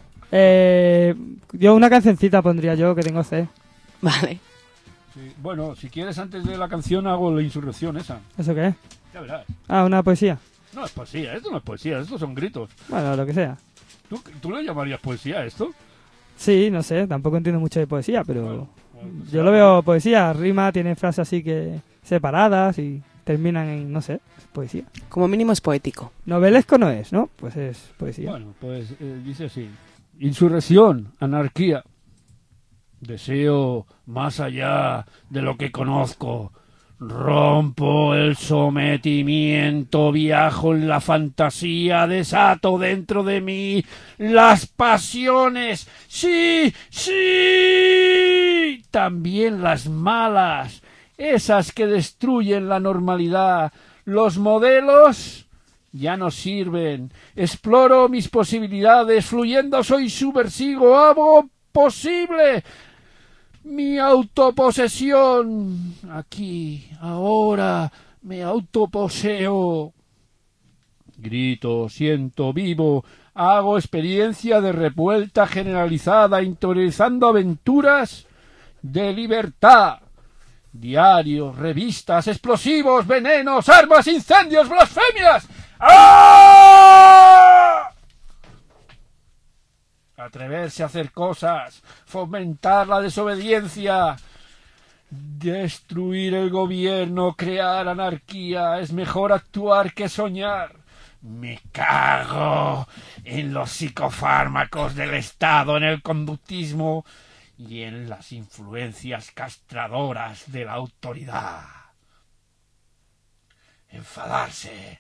Eh, yo una cancioncita pondría yo que tengo C. Vale. Sí, bueno, si quieres antes de la canción hago la insurrección esa. ¿Eso qué es? Ya verás. Ah, una poesía. No es poesía, esto no es poesía, estos son gritos. Bueno, lo que sea. ¿Tú, tú le llamarías poesía a esto? Sí, no sé, tampoco entiendo mucho de poesía, pero Bueno, bueno, pues yo ya. lo veo poesía, rima, tiene frases así que separadas y terminan en, no sé, es poesía. Como mínimo es poético. Novelesco no es, ¿no? Pues es poesía. Bueno, pues eh, dice así. Insurrección, anarquía. Deseo más allá de lo que conozco. Rompo el sometimiento, viajo en la fantasía, desato dentro de mí las pasiones. Sí, sí. También las malas, esas que destruyen la normalidad. Los modelos ya no sirven. Exploro mis posibilidades, fluyendo soy subversivo, hago posible mi autoposesión. Aquí, ahora, me autoposeo. Grito, siento vivo, hago experiencia de revuelta generalizada, interiorizando aventuras de libertad. Diarios, revistas, explosivos, venenos, armas, incendios, blasfemias. ¡Ah! Atreverse a hacer cosas, fomentar la desobediencia, destruir el gobierno, crear anarquía. Es mejor actuar que soñar. Me cago en los psicofármacos del Estado, en el conductismo y en las influencias castradoras de la autoridad. Enfadarse,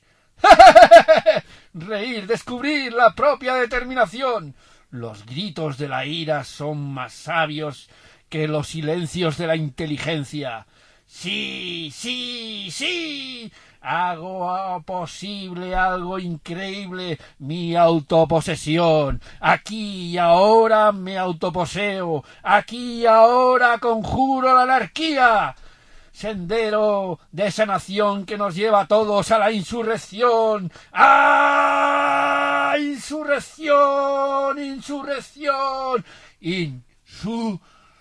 reír, descubrir la propia determinación. Los gritos de la ira son más sabios que los silencios de la inteligencia. Sí, sí, sí, hago posible algo increíble, mi autoposesión. Aquí y ahora me autoposeo, aquí y ahora conjuro la anarquía. Sendero de esa nación que nos lleva a todos a la insurrección. ¡Ah! ¡Insurrección! ¡Insurrección! ¡Insurrección!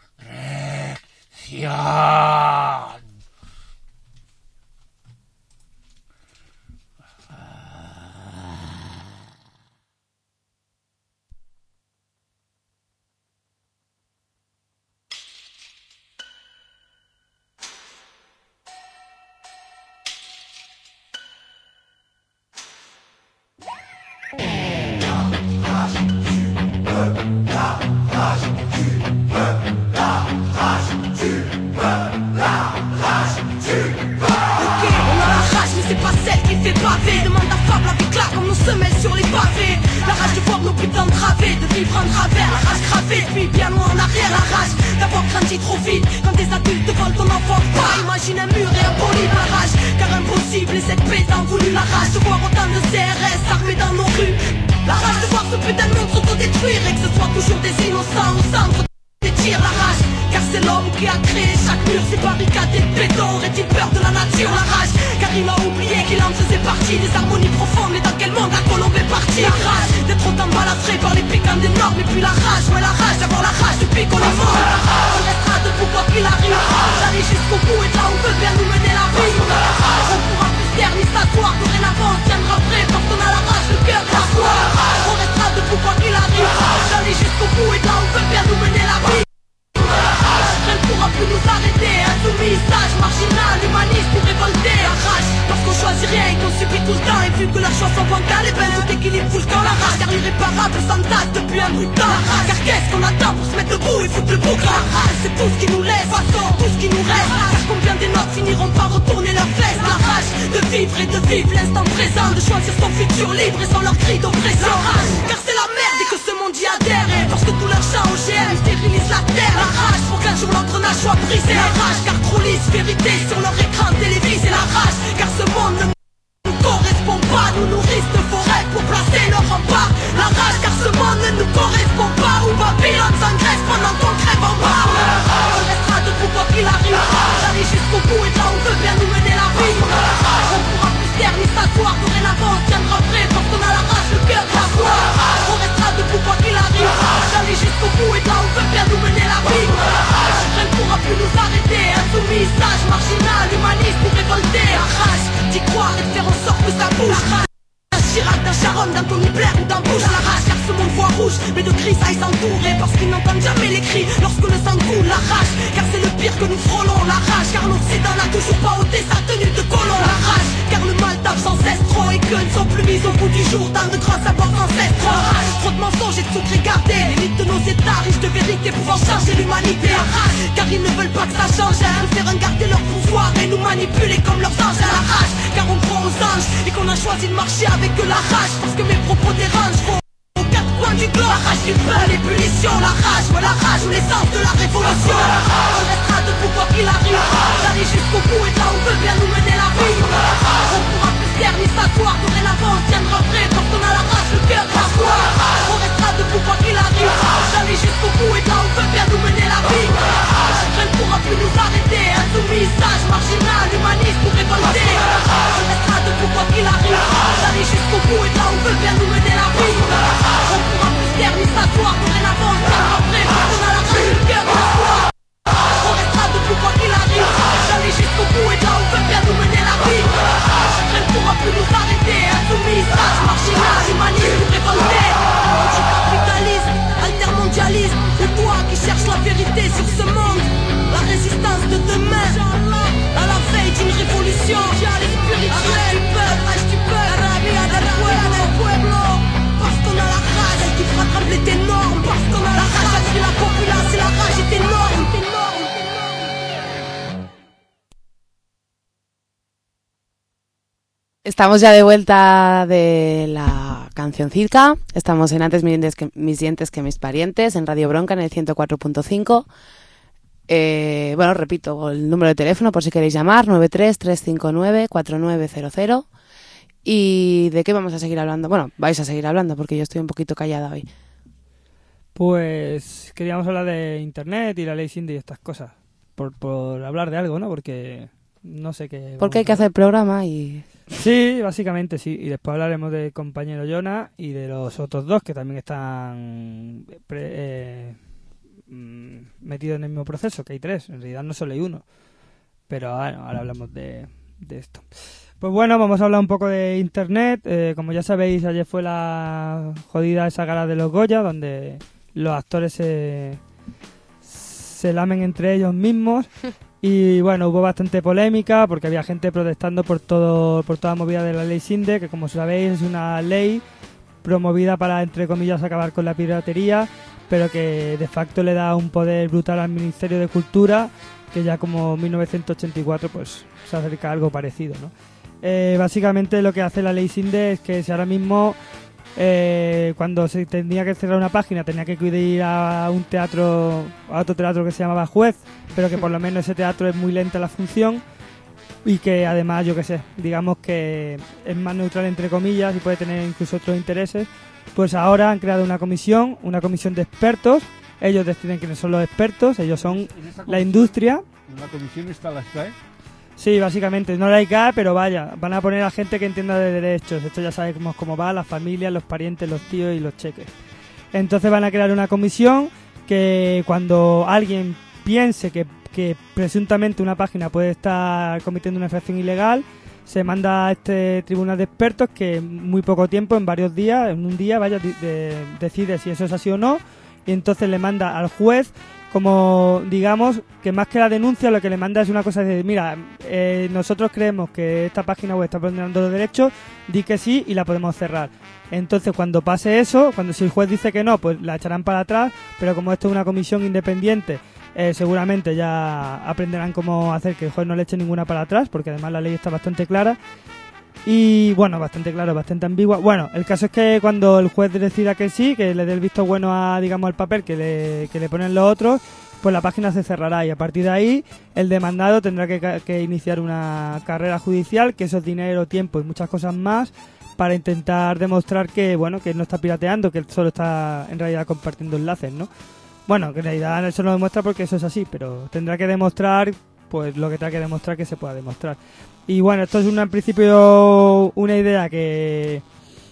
Demande à Fable avec là comme nos semelles sur les pavés. La rage de voir nos putains de travées, de vivre en travers. La rage gravée depuis bien loin en arrière. La rage d'avoir grandi trop vite quand des adultes volent ton enfant. Pas imagine un mur et un bolide. La rage car impossible et cette bête en voulu. La rage de voir autant de C R S armés dans nos rues. La rage de voir ce putain de monde s'autodétruire et que ce soit toujours des innocents au centre des tirs. La rage car c'est l'homme qui a créé chaque mur, ces barricades et de béton. Aurait-il peur de la nature? La rage car il a oublié qu'il en faisait partie. Des harmonies profondes, mais dans quel monde la colombe est partie? La rage d'être autant balafré par les piquants des normes. Et puis la rage, ouais la rage d'avoir la rage depuis qu'on est mort. On restera debout quoi qu'il arrive, d'aller jusqu'au bout et de là on veut bien nous mener la vie. On pourra plus se taire ni s'asseoir, dorénavant on tiendra prêt parce qu'on a la rage, le cœur de la foi. On restera debout quoi qu'il arrive, d'aller jusqu'au bout et de là on veut bien nous mener la vie. Elle pourra plus nous arrêter, insoumis, sage, marginal, humaniste ou révolté. La rage, parce qu'on choisit rien et qu'on subit tout le temps. Et vu que leurs choix sont bancales, et ben tout équilibre fout le camp. La rage, car l'irréparable s'entasse depuis un bout de temps. La rage, car qu'est-ce qu'on attend pour se mettre debout et foutre le bouc? La rage, c'est tout ce qui nous laisse, façon, tout ce qui nous reste. Car combien des nôtres finiront par retourner leurs fesses? La rage, de vivre et de vivre l'instant présent, de choisir son futur libre et sans leur cri d'oppression. La rage, car c'est la merde et que ce monde y adhère. Et parce que tous leurs chants O G M stérilisent la terre. La rage, pour qu'un jour l'engrenage soit brisé. La rage, car trop lisse vérité sur leur écran télévisé. La rage, car ce monde ne nous correspond pas. Nous nourrissent de forêts pour placer leur rempart. La rage, car ce monde ne nous correspond pas. Où Babylone s'engraisse pendant qu'on crève en bas. On restera debout quoi qu'il arrive, d'aller jusqu'au bout et de là on veut bien nous mener la vie. On pourra plus se taire ni s'asseoir, dorénavant on tiendra prêt parce qu'on a la rage, le cœur de la foi. On restera debout quoi qu'il arrive, d'aller jusqu'au bout et de là on veut bien nous mener la vie. Elle pourra plus nous arrêter, insoumis, sage, marginal, humaniste ou révolté. La rage d'y croire et de faire en sorte que ça bouge. D'un Chirac, d'un Sharon, d'un Tony Blair ou d'un Bush. La rage car ce monde voit rouge, mais de gris ça ils s'entourent. Parce qu'ils n'entendent jamais les cris lorsque le sang coule. La rage car c'est le pire que nous frôlons. La rage car l'Occident n'a toujours pas ôté sa tenue de colon. La rage car le mal tape sans cesse trop et que ne sont plus mis au bout du jour dans de grands savoirs ancestraux. Trop de mensonges et de secrets gardés, l'élite de nos états riches de vérité pouvant changer l'humanité. La rage car ils ne veulent pas que ça change, hein, faire un garder leur pouvoir et nous manipuler comme leurs anges. La rage car on croit aux anges et qu'on a choisi de marcher avec la rage parce que mes propos dérangent. Faut aux quatre coins du globe, la rage du peuple, les punitions, la rage, ouais la rage ou l'essence de la révolution. On restera debout quoi qu'il arrive, d'aller jusqu'au bout et de là on veut bien nous mener la vie. On pourra plus se taire ni s'asseoir, dorénavant on tiendra prêt parce qu'on a la rage, le cœur de la foi. On restera debout quoi qu'il arrive, d'aller jusqu'au bout et de là on veut bien nous mener la vie. Elle ne pourra plus nous arrêter, insoumis, sage, marginal, humaniste ou révolté. On restera debout quoi qu'il arrive, d'aller jusqu'au bout et de là on veut bien nous mener la vie. On pourra plus se taire ni s'asseoir, dorénavant on tiendra prêt parce qu'on a la rage, le cœur de la foi. On restera debout quoi qu'il arrive, d'aller jusqu'au bout et de là on veut bien nous mener la vie. Elle ne pourra plus nous arrêter, insoumis, sage, marginal, humaniste ou révolté. Anticapitalisme, altermondialisme, c'est toi qui cherches la vérité sur ce monde. La résistance de demain, à la veille d'une révolution spirituelle. La rage du peuple, la rage du peuple, la rabia del pueblo, pueblo. Estamos ya de vuelta de la cancioncica. Estamos en Antes mis dientes que mis, dientes que mis parientes, en Radio Bronca, en el ciento cuatro punto cinco. Eh, bueno, repito, el número de teléfono por si queréis llamar, nueve tres, tres cinco nueve, cuatro nueve cero cero. ¿Y de qué vamos a seguir hablando? Bueno, vais a seguir hablando porque yo estoy un poquito callada hoy. Pues queríamos hablar de Internet y la ley Sindhi y estas cosas. Por, por hablar de algo, ¿no? Porque no sé qué... Porque hay que hacer programa y... Sí, básicamente sí. Y después hablaremos del compañero Jonah y de los otros dos que también están pre, eh, metidos en el mismo proceso, que hay tres. En realidad no solo hay uno. Pero bueno, ahora hablamos de, de esto. Pues bueno, vamos a hablar un poco de Internet. Eh, como ya sabéis, ayer fue la jodida esa gala de los Goya, donde los actores se, se lamen entre ellos mismos. Y bueno, hubo bastante polémica porque había gente protestando por todo por toda movida de la ley Sinde, que como sabéis es una ley promovida para, entre comillas, acabar con la piratería, pero que de facto le da un poder brutal al Ministerio de Cultura, que ya como mil novecientos ochenta y cuatro pues se acerca a algo parecido, ¿no? Eh, básicamente lo que hace la ley Sinde es que si ahora mismo eh, cuando se tenía que cerrar una página tenía que ir a un teatro, a otro teatro que se llamaba Juez, pero que por lo menos ese teatro es muy lenta la función y que además, yo qué sé, digamos que es más neutral entre comillas y puede tener incluso otros intereses, pues ahora han creado una comisión, una comisión de expertos. Ellos deciden quiénes son los expertos, ellos son la industria. ¿En la comisión está la S C A E? Sí, básicamente, no la I C A E, pero vaya, van a poner a gente que entienda de derechos. Esto ya sabemos cómo va, las familias, los parientes, los tíos y los cheques. Entonces van a crear una comisión que cuando alguien piense que, que presuntamente una página puede estar cometiendo una infracción ilegal, se manda a este tribunal de expertos que en muy poco tiempo, en varios días, en un día, vaya, de, de, decide si eso es así o no, y entonces le manda al juez, como digamos que más que la denuncia lo que le manda es una cosa de mira, eh, nosotros creemos que esta página web está vulnerando los derechos, di que sí y la podemos cerrar. Entonces cuando pase eso, cuando si el juez dice que no, pues la echarán para atrás, pero como esto es una comisión independiente, eh, seguramente ya aprenderán cómo hacer que el juez no le eche ninguna para atrás, porque además la ley está bastante clara. Y bueno, bastante claro, bastante ambigua. Bueno, el caso es que cuando el juez decida que sí, que le dé el visto bueno a, digamos, al papel que le, que le ponen los otros, pues la página se cerrará y a partir de ahí el demandado tendrá que, que iniciar una carrera judicial, que eso es dinero, tiempo y muchas cosas más, para intentar demostrar que, bueno, que no está pirateando, que él solo está en realidad compartiendo enlaces, ¿no? Bueno, que en realidad eso no demuestra porque eso es así, pero tendrá que demostrar pues lo que tenga que demostrar que se pueda demostrar. Y bueno, esto es una, en principio una idea que...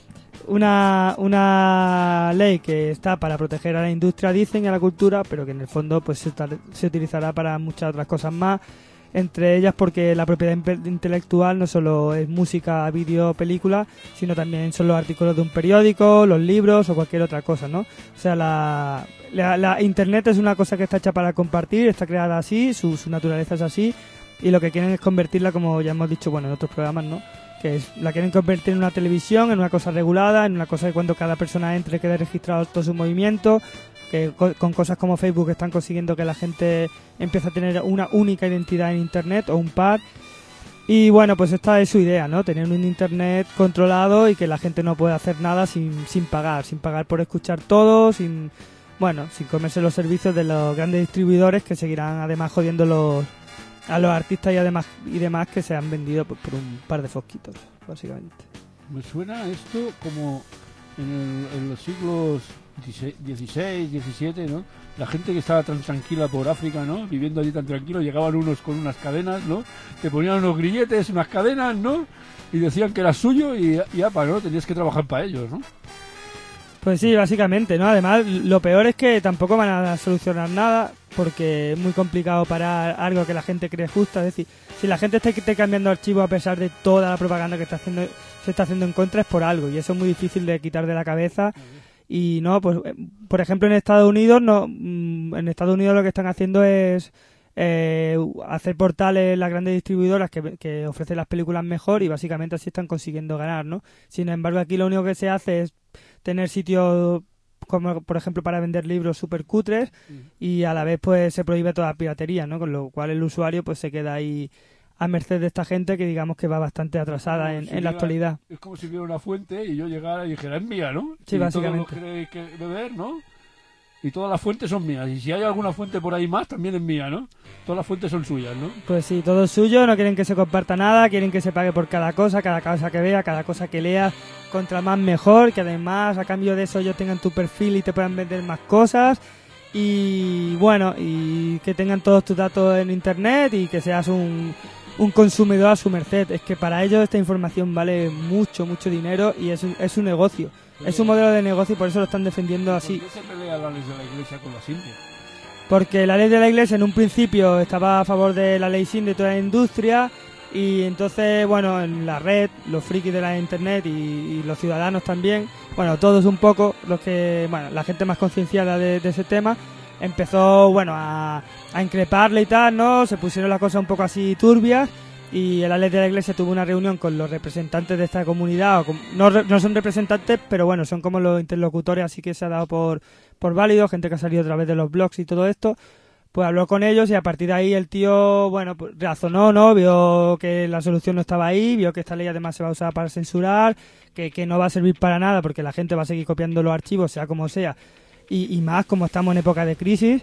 Una, una ley que está para proteger a la industria, dicen, y a la cultura, pero que en el fondo pues se, se utilizará para muchas otras cosas más, entre ellas porque la propiedad intelectual no solo es música, vídeo, película, sino también son los artículos de un periódico, los libros o cualquier otra cosa, ¿no? O sea, la, la, la Internet es una cosa que está hecha para compartir, está creada así, su, su naturaleza es así, y lo que quieren es convertirla, como ya hemos dicho, bueno, en otros programas, ¿no? Que es, la quieren convertir en una televisión, en una cosa regulada, en una cosa que cuando cada persona entre quede registrado todo su movimiento, que co- con cosas como Facebook están consiguiendo que la gente empiece a tener una única identidad en Internet o un par. Y bueno, pues esta es su idea, ¿no? Tener un Internet controlado y que la gente no pueda hacer nada sin, sin pagar, sin pagar por escuchar todo, sin, bueno, sin comerse los servicios de los grandes distribuidores que seguirán además jodiendo los a los artistas y además y demás que se han vendido por, por un par de fosquitos, básicamente. Me suena esto como en, el, en los siglos dieciséis, diecisiete, ¿no? La gente que estaba tan tranquila por África, ¿no? Viviendo allí tan tranquilo, llegaban unos con unas cadenas, ¿no? Te ponían unos grilletes, unas cadenas, ¿no? Y decían que era suyo y, y apa, ¿no? Tenías que trabajar para ellos, ¿no? Pues sí, básicamente, ¿no? Además, lo peor es que tampoco van a solucionar nada porque es muy complicado parar algo que la gente cree justo. Es decir, si la gente está, está cambiando archivos a pesar de toda la propaganda que está haciendo, se está haciendo en contra, es por algo. Y eso es muy difícil de quitar de la cabeza. Y no, pues, por ejemplo, en Estados Unidos, no, en Estados Unidos lo que están haciendo es eh, hacer portales, las grandes distribuidoras que, que ofrecen las películas mejor y básicamente así están consiguiendo ganar, ¿no? Sin embargo, aquí lo único que se hace es tener sitios como por ejemplo para vender libros súper cutres y a la vez pues se prohíbe toda piratería, ¿no? Con lo cual el usuario pues se queda ahí a merced de esta gente que digamos que va bastante atrasada en, si en la llega, actualidad. Es como si hubiera una fuente y yo llegara y dijera, es mía, ¿no? Sí, y básicamente. Todos los que, que beber, ¿no? Y todas las fuentes son mías. Y si hay alguna fuente por ahí más, también es mía, ¿no? Todas las fuentes son suyas, ¿no? Pues sí, todo es suyo, no quieren que se comparta nada, quieren que se pague por cada cosa, cada cosa que vea, cada cosa que lea, contra más mejor, que además a cambio de eso ellos tengan tu perfil y te puedan vender más cosas. Y bueno, y que tengan todos tus datos en internet y que seas un, un consumidor a su merced. Es que para ellos esta información vale mucho, mucho dinero y es un, es un negocio. Es un modelo de negocio y por eso lo están defendiendo así. ¿Por qué se pelea la ley de la Iglesia con las indias? Porque la ley de la Iglesia en un principio estaba a favor de la ley SIN de toda la industria y entonces, bueno, en la red, los frikis de la internet y, y los ciudadanos también, bueno, todos un poco, los que, bueno, la gente más concienciada de, de ese tema, empezó, bueno, a, a increparle y tal, ¿no? Se pusieron las cosas un poco así turbias. Y la ley de la Iglesia tuvo una reunión con los representantes de esta comunidad, o con, no, no son representantes, pero bueno, son como los interlocutores, así que se ha dado por, por válido, gente que ha salido a través de los blogs y todo esto, pues habló con ellos y a partir de ahí el tío, bueno, pues razonó, ¿no? Vio que la solución no estaba ahí, vio que esta ley además se va a usar para censurar, que, que no va a servir para nada porque la gente va a seguir copiando los archivos, sea como sea, y, y más como estamos en época de crisis.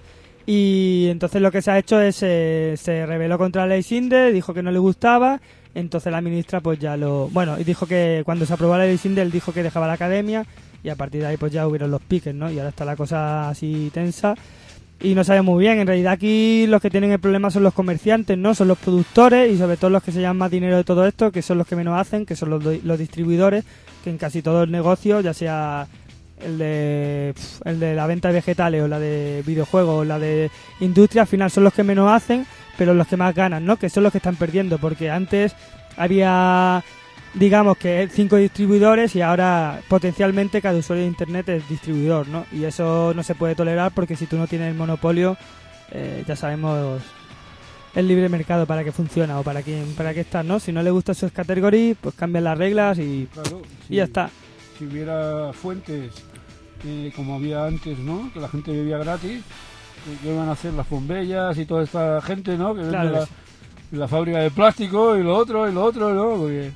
Y entonces lo que se ha hecho es eh, se rebeló contra la ley Sinde, dijo que no le gustaba, entonces la ministra pues ya lo... Bueno, y dijo que cuando se aprobó la ley Sinde él dijo que dejaba la academia y a partir de ahí pues ya hubieron los piques, ¿no? Y ahora está la cosa así tensa y no sabe muy bien. En realidad aquí los que tienen el problema son los comerciantes, ¿no? Son los productores y sobre todo los que se llevan más dinero de todo esto, que son los que menos hacen, que son los, los distribuidores, que en casi todo el negocio, ya sea... el de el de la venta de vegetales o la de videojuegos o la de industria, al final son los que menos hacen pero los que más ganan, ¿no? Que son los que están perdiendo porque antes había digamos que cinco distribuidores y ahora potencialmente cada usuario de internet es distribuidor, ¿no? Y eso no se puede tolerar porque si tú no tienes el monopolio eh, ya sabemos el libre mercado para qué funciona o para quién para qué está, ¿no? Si no le gusta su category pues cambian las reglas y, claro, sí. Y ya está. Si hubiera fuentes eh, como había antes, ¿no? Que la gente bebía gratis, que iban a hacer las bombellas y toda esta gente, ¿no? Que claro vende la, la fábrica de plástico y lo otro y lo otro, ¿no? Porque...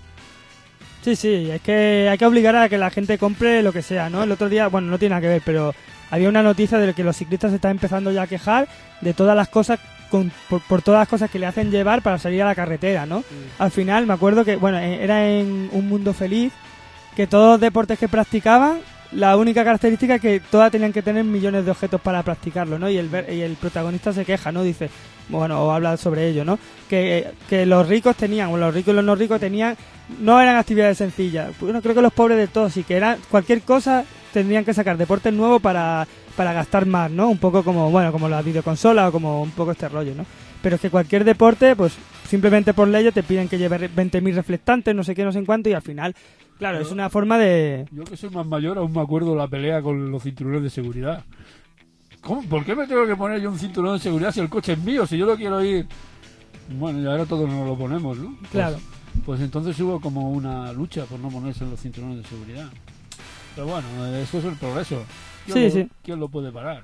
Sí, sí, es que hay que obligar a que la gente compre lo que sea, ¿no? El otro día, bueno, no tiene nada que ver, pero había una noticia de que los ciclistas se están empezando ya a quejar de todas las cosas, con, por, por todas las cosas que le hacen llevar para salir a la carretera, ¿no? Sí. Al final, me acuerdo que, bueno, era en Un Mundo Feliz, que todos los deportes que practicaban, la única característica es que todas tenían que tener millones de objetos para practicarlo, ¿no? Y el, y el protagonista se queja, ¿no? Dice, bueno, o habla sobre ello, ¿no? Que, que los ricos tenían, o los ricos y los no ricos tenían, no eran actividades sencillas. Bueno, creo que los pobres de todos, sí, que era cualquier cosa tendrían que sacar deportes nuevos para, para gastar más, ¿no? Un poco como, bueno, como la videoconsola o como un poco este rollo, ¿no? Pero es que cualquier deporte, pues simplemente por ley te piden que lleve veinte mil reflectantes, no sé qué, no sé en cuánto, y al final, claro, yo, es una forma de... Yo que soy más mayor aún me acuerdo de la pelea con los cinturones de seguridad. ¿Cómo? ¿Por qué me tengo que poner yo un cinturón de seguridad si el coche es mío? Si yo lo quiero ir... Bueno, y ahora todos nos lo ponemos, ¿no? Pues, claro. Pues entonces hubo como una lucha por no ponerse los cinturones de seguridad. Pero bueno, eso es el progreso. ¿Quién sí, lo, sí. ¿Quién lo puede parar?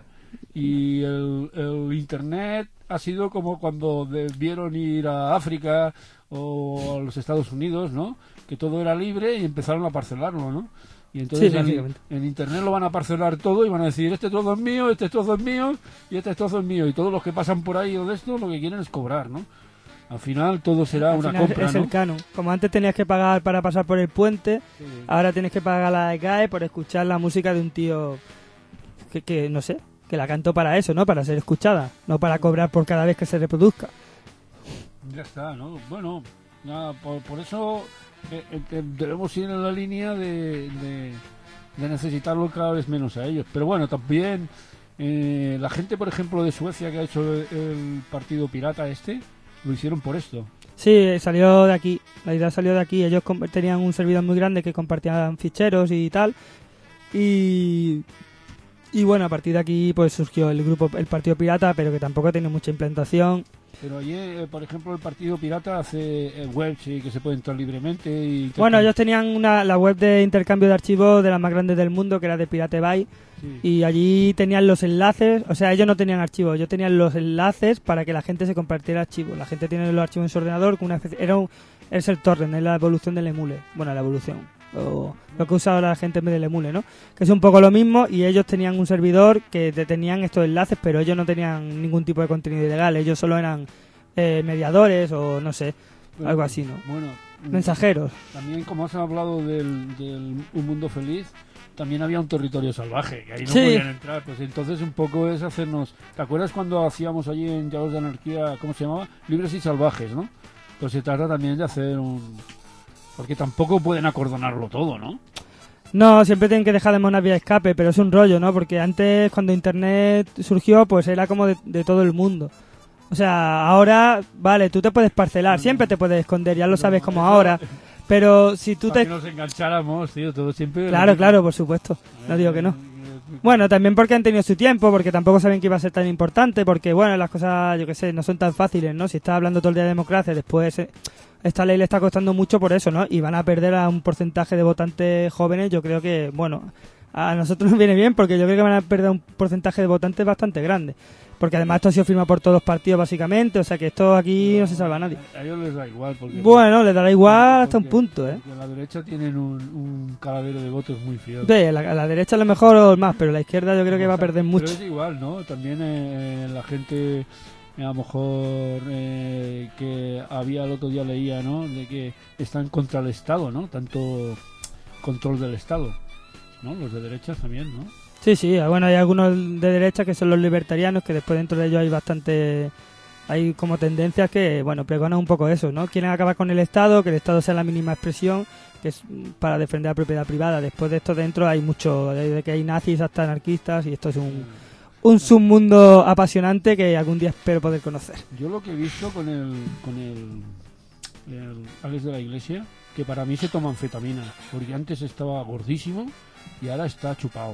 Y el, el internet ha sido como cuando vieron ir a África o a los Estados Unidos, ¿no? Que todo era libre y empezaron a parcelarlo, ¿no? Y entonces sí, en, en internet lo van a parcelar todo y van a decir, este trozo es mío, este trozo es mío y este trozo es mío. Y todos los que pasan por ahí o de esto lo que quieren es cobrar, ¿no? Al final todo será Al una final compra, es ¿no? el canon. Como antes tenías que pagar para pasar por el puente, Sí. ahora tienes que pagar la E C A E por escuchar la música de un tío que, que no sé, que la cantó para eso, ¿no? Para ser escuchada, no para cobrar por cada vez que se reproduzca. Ya está, ¿no? Bueno, ya, por, por eso eh, eh, debemos ir en la línea de, de, de necesitarlo cada vez menos a ellos. Pero bueno, también eh, la gente, por ejemplo, de Suecia que ha hecho el, el partido pirata este, lo hicieron por esto. Sí, salió de aquí, la idea salió de aquí. Ellos tenían un servidor muy grande que compartían ficheros y tal. Y... Y bueno, a partir de aquí pues surgió el grupo, el Partido Pirata, pero que tampoco tiene mucha implantación. Pero allí, eh, por ejemplo, el Partido Pirata hace eh, webs y que se puede entrar libremente. Y Bueno, ellos tenían una, la web de intercambio de archivos de las más grandes del mundo, que era de Pirate Bay, Sí. y allí tenían los enlaces, o sea, ellos no tenían archivos, ellos tenían los enlaces para que la gente se compartiera archivos. La gente tiene los archivos en su ordenador, con una especie, era un, es el torrent, es la evolución del emule, bueno, la evolución, o lo que usa ahora la gente en vez del emule, ¿no? Que es un poco lo mismo, y ellos tenían un servidor que tenían estos enlaces, pero ellos no tenían ningún tipo de contenido ilegal, ellos solo eran eh, mediadores o no sé, Bueno, algo así, ¿no? Bueno, Mensajeros. También, como has hablado del, del Un Mundo Feliz, también había un territorio salvaje, que ahí no Sí. podían entrar. Pues entonces un poco es hacernos... ¿Te acuerdas cuando hacíamos allí en Llados de Anarquía, cómo se llamaba? Libres y Salvajes, ¿no? Pues se trata también de hacer un... Porque tampoco pueden acordonarlo todo, ¿no? No, siempre tienen que dejar de una vía de escape, pero es un rollo, ¿no? Porque antes, cuando Internet surgió, pues era como de, de todo el mundo. O sea, ahora, vale, tú te puedes parcelar, siempre te puedes esconder, ya lo sabes como ahora. Pero si tú Para te... que nos engancháramos, tío, todo siempre... Claro, claro, por supuesto. No digo que no. Bueno, también porque han tenido su tiempo, porque tampoco saben que iba a ser tan importante, porque, bueno, las cosas, yo qué sé, no son tan fáciles, ¿no? Si estás hablando todo el día de democracia, después eh, esta ley le está costando mucho por eso, ¿no? Y van a perder a un porcentaje de votantes jóvenes, yo creo que, bueno, a nosotros nos viene bien, porque yo creo que van a perder un porcentaje de votantes bastante grande. Porque además esto ha sido firmado por todos los partidos, básicamente, o sea que esto aquí no se salva a nadie. A ellos les da igual. Porque, Bueno, les dará igual hasta un porque- punto, ¿eh? porque a la derecha tienen un, un caladero de votos muy fiel. Sí, a la, a la derecha a lo mejor o más, pero la izquierda yo creo que va a perder mucho. Pero es igual, ¿no? También eh, la gente, eh, a lo mejor, eh, que había el otro día leía, ¿no? De que están contra el Estado, ¿no? Tanto control del Estado, ¿no? Los de derechas también, ¿no? Sí, sí, bueno, hay algunos de derecha que son los libertarianos, que después dentro de ellos hay bastante... Hay como tendencias que, bueno, pregonan un poco eso, ¿no? Quieren acabar con el Estado, que el Estado sea la mínima expresión, que es para defender la propiedad privada. Después de esto dentro hay mucho, desde que hay nazis hasta anarquistas, y esto es un, un submundo apasionante que algún día espero poder conocer. Yo lo que he visto con el, con el, el Alex de la Iglesia, que para mí se toma anfetamina, porque antes estaba gordísimo y ahora está chupado.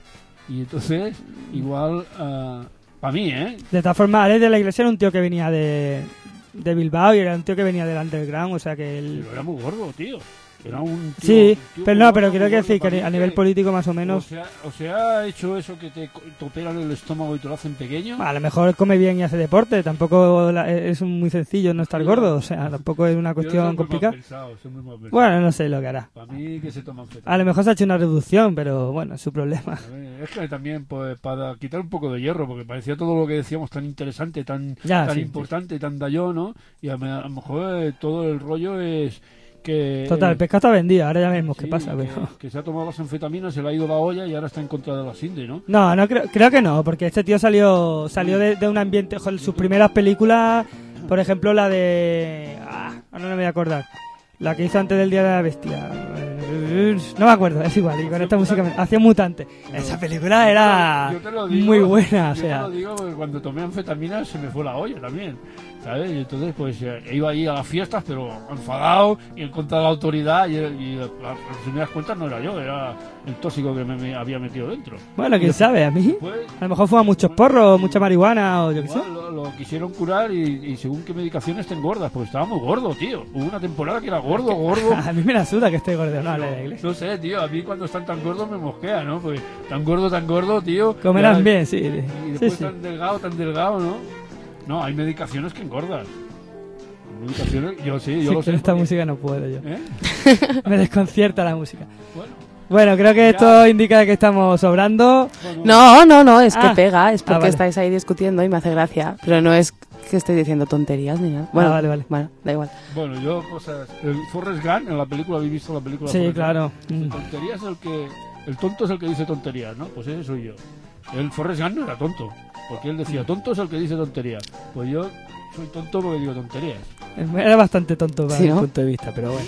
Y entonces, igual, para mí, ¿eh? De todas formas, Alex de la Iglesia era un tío que venía de, de Bilbao y era un tío que venía del underground, o sea que él... Pero era muy gordo, tío. Era un tío, Sí, un tío pero muy no, pero gordo, quiero muy decir gordo. que Para a mí nivel que- político más o O menos... sea, o sea, ha hecho eso que te, te operan el estómago y te lo hacen pequeño. A lo mejor come bien y hace deporte, tampoco la- es muy sencillo no estar gordo, o sea, tampoco es una cuestión complicada. Bueno, no sé lo que hará. Para mí que se toma anfetamina. A lo mejor se ha hecho una reducción, pero bueno, es su problema. A ver, es que también pues, para quitar un poco de hierro, porque parecía todo lo que decíamos tan interesante, tan, Ya, tan sí, importante, tan dalló, ¿no? Y a, a lo mejor eh, todo el rollo es que... Total, el eh, pescado está vendido, ahora ya veremos sí, qué pasa, que, pero... que se ha tomado las anfetaminas, se le ha ido la olla y ahora está en contra de la Sinde, ¿no? No, no creo, creo que no, porque este tío salió salió de, de un ambiente, joder, sus primeras películas, por ejemplo la de... Ah, ahora no me voy a acordar. La que hizo antes del Día de la Bestia. No me acuerdo, es igual, y con esta música... me- Hacía Mutante. Esa película era Yo te lo digo, muy buena, o yo sea... te lo digo porque cuando tomé anfetaminas se me fue la olla también, ¿sabes? Y entonces pues eh, iba ahí a las fiestas pero enfadado y en contra de la autoridad y, y a las primeras cuentas no era yo, era el tóxico que me, me había metido dentro. Bueno, quién sabe, a mí... Después, A lo mejor fuma muchos porros, mucha marihuana o yo qué sé. igual, lo, lo quisieron curar y, y según qué medicaciones te engordas, porque estaba muy gordo, tío. Hubo una temporada que era gordo, gordo. A mí me la suda que esté gordo, no, la de la iglesia. No sé, tío, a mí cuando están tan gordos me mosquea, ¿no? Pues tan gordo, tan gordo, tío. Comerán ya- bien, sí. Y Sí, después sí. tan delgado, tan delgado, ¿no? No, hay medicaciones que engordan. Medicaciones, yo sí, yo Sí, lo con sé. esta porque- música no puedo yo. ¿Eh? Me desconcierta la música. Bueno, Bueno, creo que Ya. esto indica que estamos sobrando. bueno, No, no, no, es que Ah. pega, es porque Ah, vale. estáis ahí discutiendo y me hace gracia. Pero no es que estéis diciendo tonterías ni nada. Bueno, Ah, vale, vale. Bueno, da igual. bueno, yo cosas. El Forrest Gump, en la película, ¿habéis visto la película? Sí, Forrest claro. Gump? Mm. Tonterías es el que. El tonto es el que dice tonterías, ¿no? Pues ese soy yo. El Forrest Gump no era tonto, porque él decía, tonto es el que dice tonterías. Pues yo soy tonto porque digo tonterías. Era bastante tonto para Sí, mi ¿no? punto de vista, pero bueno.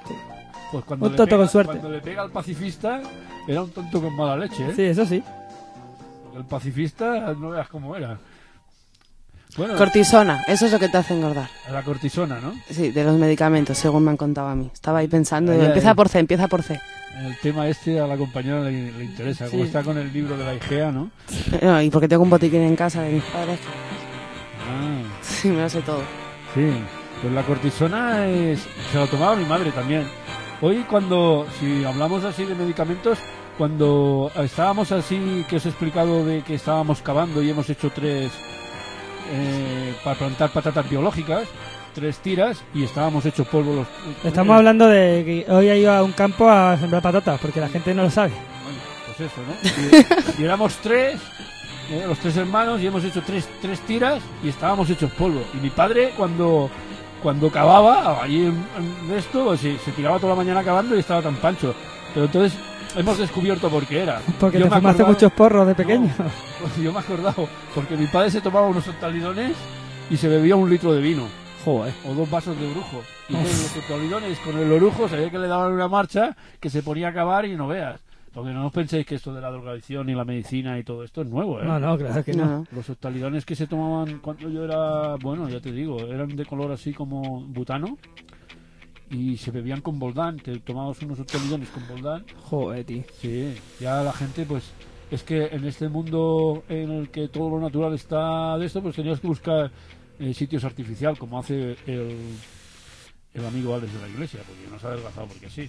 Pues cuando, Un le tonto pega, con suerte. cuando le pega al pacifista, era un tonto con mala leche, ¿eh? Sí, eso sí. El pacifista, no veas cómo era. Bueno, Cortisona, eso es lo que te hace engordar. la cortisona, ¿no? Sí, de los medicamentos, según me han contado a mí. Estaba ahí pensando, digo, Ahí, empieza ahí. por C, empieza por C. El tema este a la compañera le, le interesa, como Sí. está con el libro de la I G E A, ¿no? No, y porque tengo un botiquín en casa de mis padres. Ah, Sí, me lo sé todo. sí. Pues la cortisona es... se lo tomaba mi madre también. Hoy cuando, si hablamos así de medicamentos, cuando estábamos así, que os he explicado de que estábamos cavando y hemos hecho tres... Eh, para plantar patatas biológicas, tres tiras y estábamos hechos polvo los... Estamos hablando de que hoy ha ido a un campo a sembrar patatas, porque la gente no lo sabe. Bueno, pues eso, ¿no? Y, y éramos tres, eh, los tres hermanos, y hemos hecho tres, tres tiras y estábamos hechos polvo. Y mi padre, cuando cuando cavaba, allí en, en esto, se, se tiraba toda la mañana cavando y estaba tan pancho. Pero entonces hemos descubierto por qué era. Porque Yo te me fumaste acordaba- muchos porros de pequeño. No, pues yo me he acordado, porque mi padre se tomaba unos octalidones y se bebía un litro de vino. Joder. O dos vasos de orujo. Y entonces los octalidones con el orujo sabía que le daban una marcha que se ponía a cavar y no veas. Porque no os penséis que esto de la drogadicción y la medicina y todo esto es nuevo, ¿eh? No, no, claro que no. No. Los octalidones que se tomaban cuando yo era, bueno, ya te digo, eran de color así como butano y se bebían con Boldán. Te tomabas unos octalidones con Boldán. Joder, tío. Sí, ya la gente, pues, es que en este mundo en el que todo lo natural está de esto, pues tenías que buscar eh, sitios artificial, como hace el, el amigo Alex de la iglesia, porque no se ha adelgazado porque sí.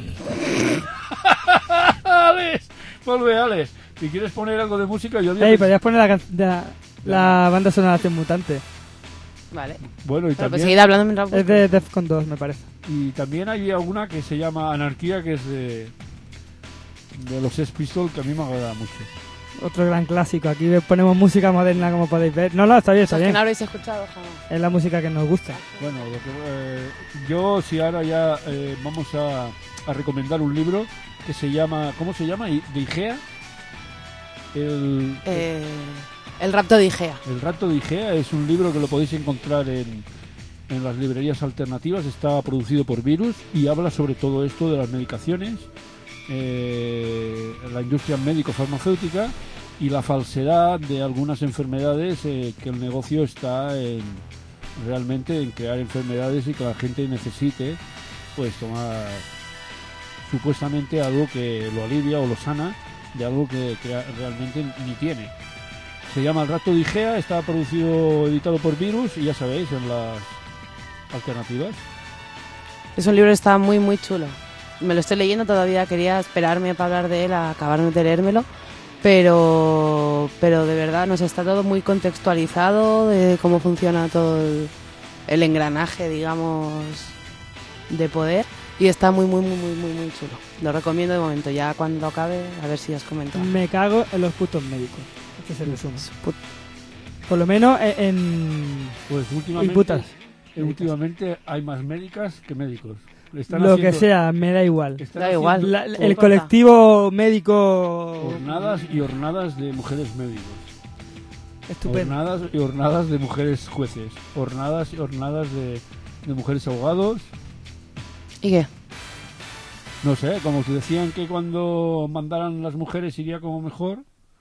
Alex, vuelve Alex. Si quieres poner algo de música, yo había Ey, pens- podrías poner la, can- la, la banda sonora de Acción Mutante. Vale. Bueno, y Pero pues también, seguid hablando mientras... Es de Defcon dos, me parece. y también hay alguna que se llama Anarquía, que es de, de los Sex Pistols, que a mí me agrada mucho. Otro gran clásico. Aquí ponemos música moderna, como podéis ver. No, no, está bien, está Cosas que bien. no habréis escuchado jamás. Es la música que nos gusta. Bueno, lo que, eh, yo si ahora ya eh, vamos a, a recomendar un libro que se llama, ¿cómo se llama? I- De Igea. El, Eh, el rapto de Igea. el Rapto de Igea es un libro que lo podéis encontrar en, en las librerías alternativas. Está producido por Virus y habla sobre todo esto de las medicaciones, eh, la industria médico-farmacéutica y la falsedad de algunas enfermedades, eh, que el negocio está en, realmente en crear enfermedades y que la gente necesite pues tomar supuestamente algo que lo alivia o lo sana de algo que, que realmente ni tiene. Se llama El Rapto de Igea, está producido, editado por Virus y ya sabéis, en las alternativas. Es un libro que está muy, muy chulo. Me lo estoy leyendo todavía, quería esperarme para hablar de él, a acabarme de leérmelo, pero, pero de verdad nos está todo muy contextualizado de cómo funciona todo el, el engranaje, digamos, de poder, y está muy, muy, muy, muy, muy, muy chulo. Lo recomiendo de momento, ya cuando lo acabe, a ver si os comento. Me cago en los putos médicos. Este es el resumen. Put- Por lo menos en... en- Pues y últimamente, putas. eh, últimamente hay más médicas que médicos. Le están Lo que haciendo- sea, me da igual. están Da haciendo igual. La- No el importa. colectivo médico... Jornadas y jornadas de mujeres médicos. Estupendo. Jornadas y jornadas de mujeres jueces. Jornadas y jornadas de, de mujeres abogados. ¿Y qué? No sé, como que decían que cuando mandaran las mujeres iría como mejor.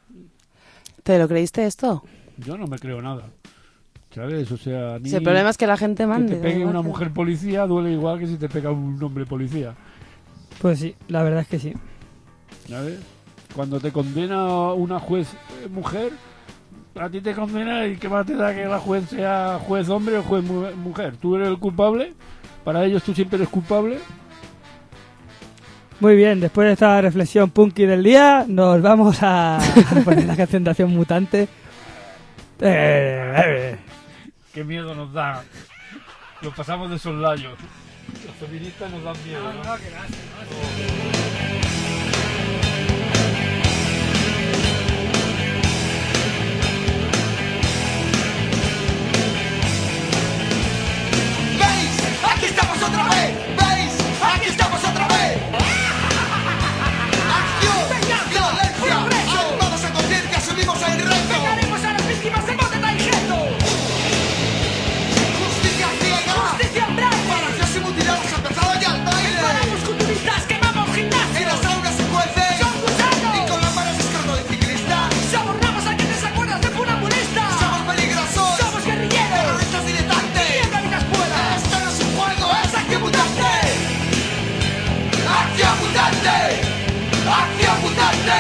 ¿Te lo creíste esto? Yo no me creo nada. ¿Sabes? O sea, a mí Si el problema es que la gente que mande. te da pegue igual una que- mujer policía duele igual que si te pega un hombre policía. Pues sí, la verdad es que sí. ¿Sabes? Cuando te condena una juez eh, mujer, a ti te condena y qué más te da que la juez sea juez hombre o juez mu- mujer. Tú eres el culpable, para ellos tú siempre eres culpable. Muy bien, después de esta reflexión punky del día, nos vamos a, a poner la canción de Acción Mutante. Eh, eh, Qué miedo nos da. Lo pasamos de soslayo. Los feministas nos dan miedo, ¿no? ¿Veis? Aquí estamos otra vez. ¿Veis? Aquí estamos otra vez. Acción, violencia, animados a cumplir que asumimos el reto. Vengaremos a las víctimas en voz de Taigeto. Justicia ciega. Justicia en braille. Para que se mutilados empezado ya el baile. Paramos culturistas, quemamos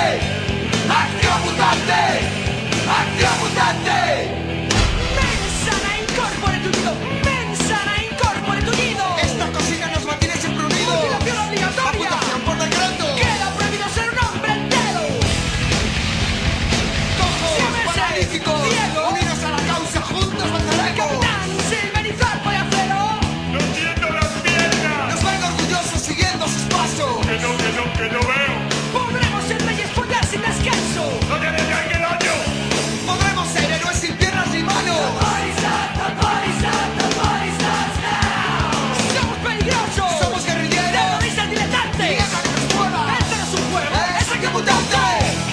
Acción mutante, acción mutante. Mensana incorpore tu nido, mensana incorpore tu nido. Esta cocina nos mantiene siempre unidos. Mutilación obligatoria. Amputación por decreto. Queda prohibido ser un hombre entero. Cojos, Siémese, paralíticos, ciego. unidos a la causa, juntos venceremos. Capitán Silver y Zarpo de acero. ¡No siento las piernas! Nos van orgullosos siguiendo sus pasos. ¡Que no, que no, que no veo! Podremos ser reyes follar sin descanso. ¡No te detenga el año! Podremos ser héroes sin piernas ni manos. Somos peligrosos. Somos guerrilleros. Terroristas diletantes. Tierra que nos mueva. Esto no es un juego. Es acción mutante.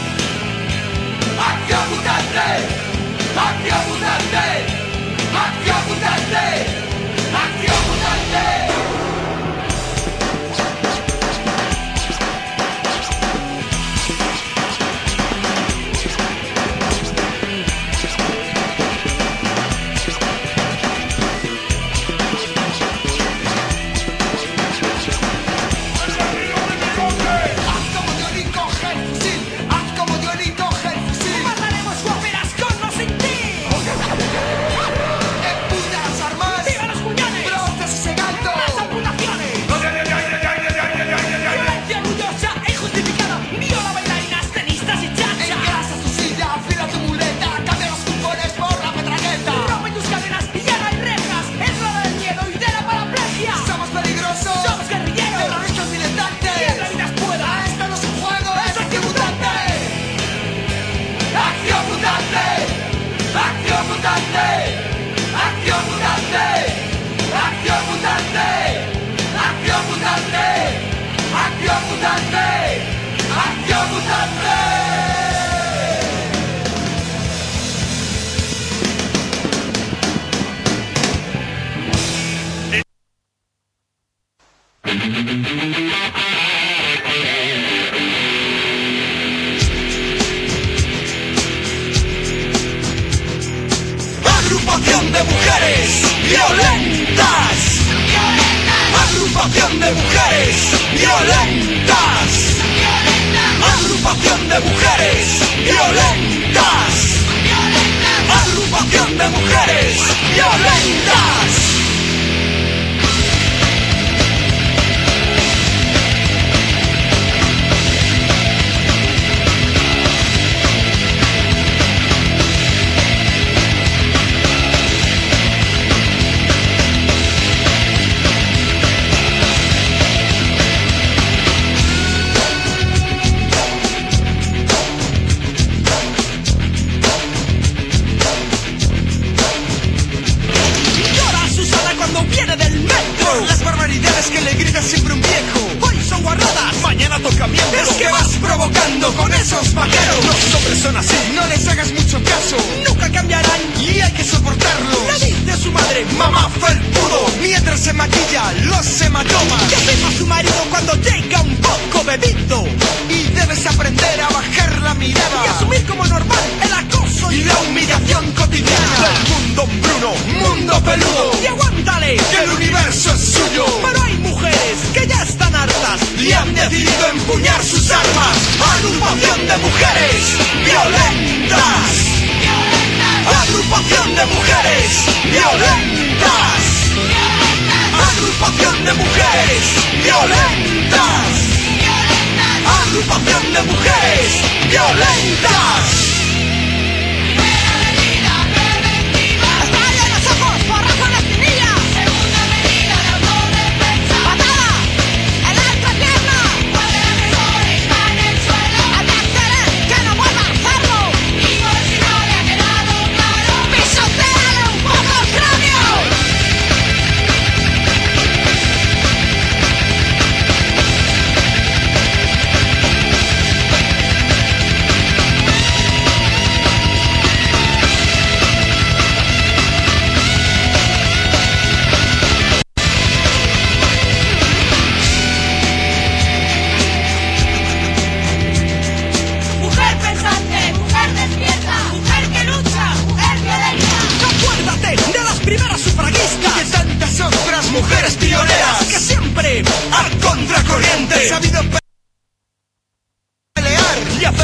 Acción mutante. Acción mutante. Acción mutante. Acción mutante. Haz como Johnny, coge el fusil. Haz como Johnny, coge el fusil. Mataremos guaperas con o sin ti. Empuña las armas. ¡Viva los puñales! Brotes y segantos. ¡Las amputaciones! ¡No te detenga! Violencia orgullosa e injustificada. Viola bailarinas, tenistas y chachas. Engrasa tu silla, afila tu muleta. Cambia los cupones por la metralleta. Rompe tus cadenas y ya no hay rejas. Es la hora del miedo y de la paraplegia. Somos peligrosos. Somos guerrilleros. Terroristas diletantes. Tierra vidas pueda. Ah, esto no es un juego, es acción mutante. Acción mutante. Acción mutante. Acción mutante. Acción mutante. Acción mutante. Acción mutante. Acción mutante. Agrupación de mujeres violentas. Agrupación de mujeres violentas. Agrupación de mujeres violentas. Agrupación de mujeres violentas. Llora Susana cuando viene del metro. Las barbaridades que le grita siempre un viejo. Hoy son guarradas. Mañana toca miembros. Es que vas provocando con esos vaqueros. Los hombres son así, no les hagas mucho caso. Nunca cambiarán. Y hay que soportarlos. Le dice a su madre. Mamá felpudo, mientras se maquilla los hematomas. Que firma a su marido cuando llega un poco bebido. Y debes aprender a bajar la mirada Y asumir como normal el acoso y la humillación cotidiana del mundo Bruno, mundo peludo. Y aguántale. Que el universo es suyo. Pero hay mujeres que ya están hartas Y han decidido empuñar sus armas. Agrupación de mujeres violentas. Agrupación de mujeres violentas. Agrupación de mujeres violentas. Agrupación de mujeres violentas. ¡Estalla en los ojos! ¡Porrazo en la espinilla! Segunda medida de autodefensa. ¡Patada! ¡En la entrepierna! Cuando el agresor está en el suelo. ¡Advertiré que no vuelva a hacerlo! Y por si no le ha quedado claro, ¡pisotéale un poco el cráneo!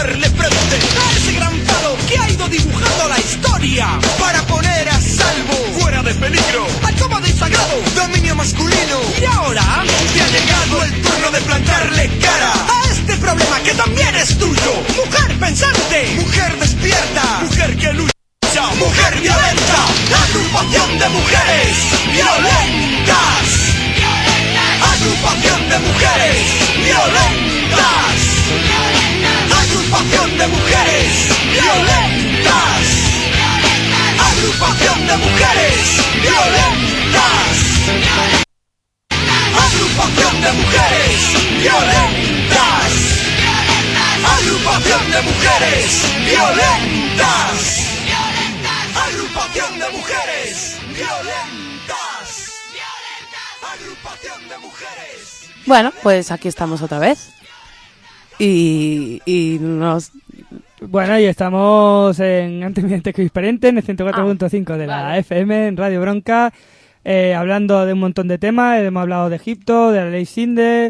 hacerle frente a ese gran faro que ha ido dibujando la historia para poner a salvo, fuera de peligro, al cómodo y sagrado dominio masculino. Y ahora te ha llegado el turno de plantarle cara a este problema que también es tuyo. Mujer pensante, mujer despierta, mujer que lucha, mujer violenta, agrupación de mujeres violentas. Agrupación de mujeres violentas. Agrupación de mujeres violentas. Agrupación de mujeres violentas. Agrupación de mujeres violentas. Agrupación de mujeres violentas. Agrupación de mujeres violentas. Agrupación de mujeres. Bueno, pues aquí estamos otra vez. Y, y nos... Bueno, y estamos en Antes Videntes que Disparentes, en el ciento cuatro punto cinco ah, de la vale. F M, en Radio Bronca, eh, hablando de un montón de temas. Hemos hablado de Egipto, de la ley Sinde,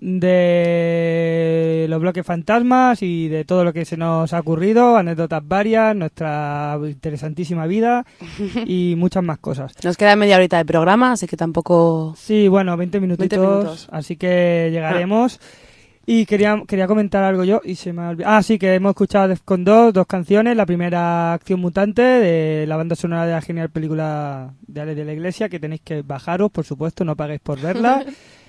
de los bloques fantasmas y de todo lo que se nos ha ocurrido, anécdotas varias, nuestra interesantísima vida y muchas más cosas. Nos queda media horita de programa, así que tampoco... Sí, bueno, veinte minutitos, veinte minutos. Así que llegaremos. Ah. Y quería quería comentar algo yo y se me ha olvidado. Ah, sí, que hemos escuchado Defcon dos, dos canciones. La primera, Acción Mutante, de la banda sonora de la genial película de Alex de la Iglesia, que tenéis que bajaros, por supuesto, no paguéis por verla.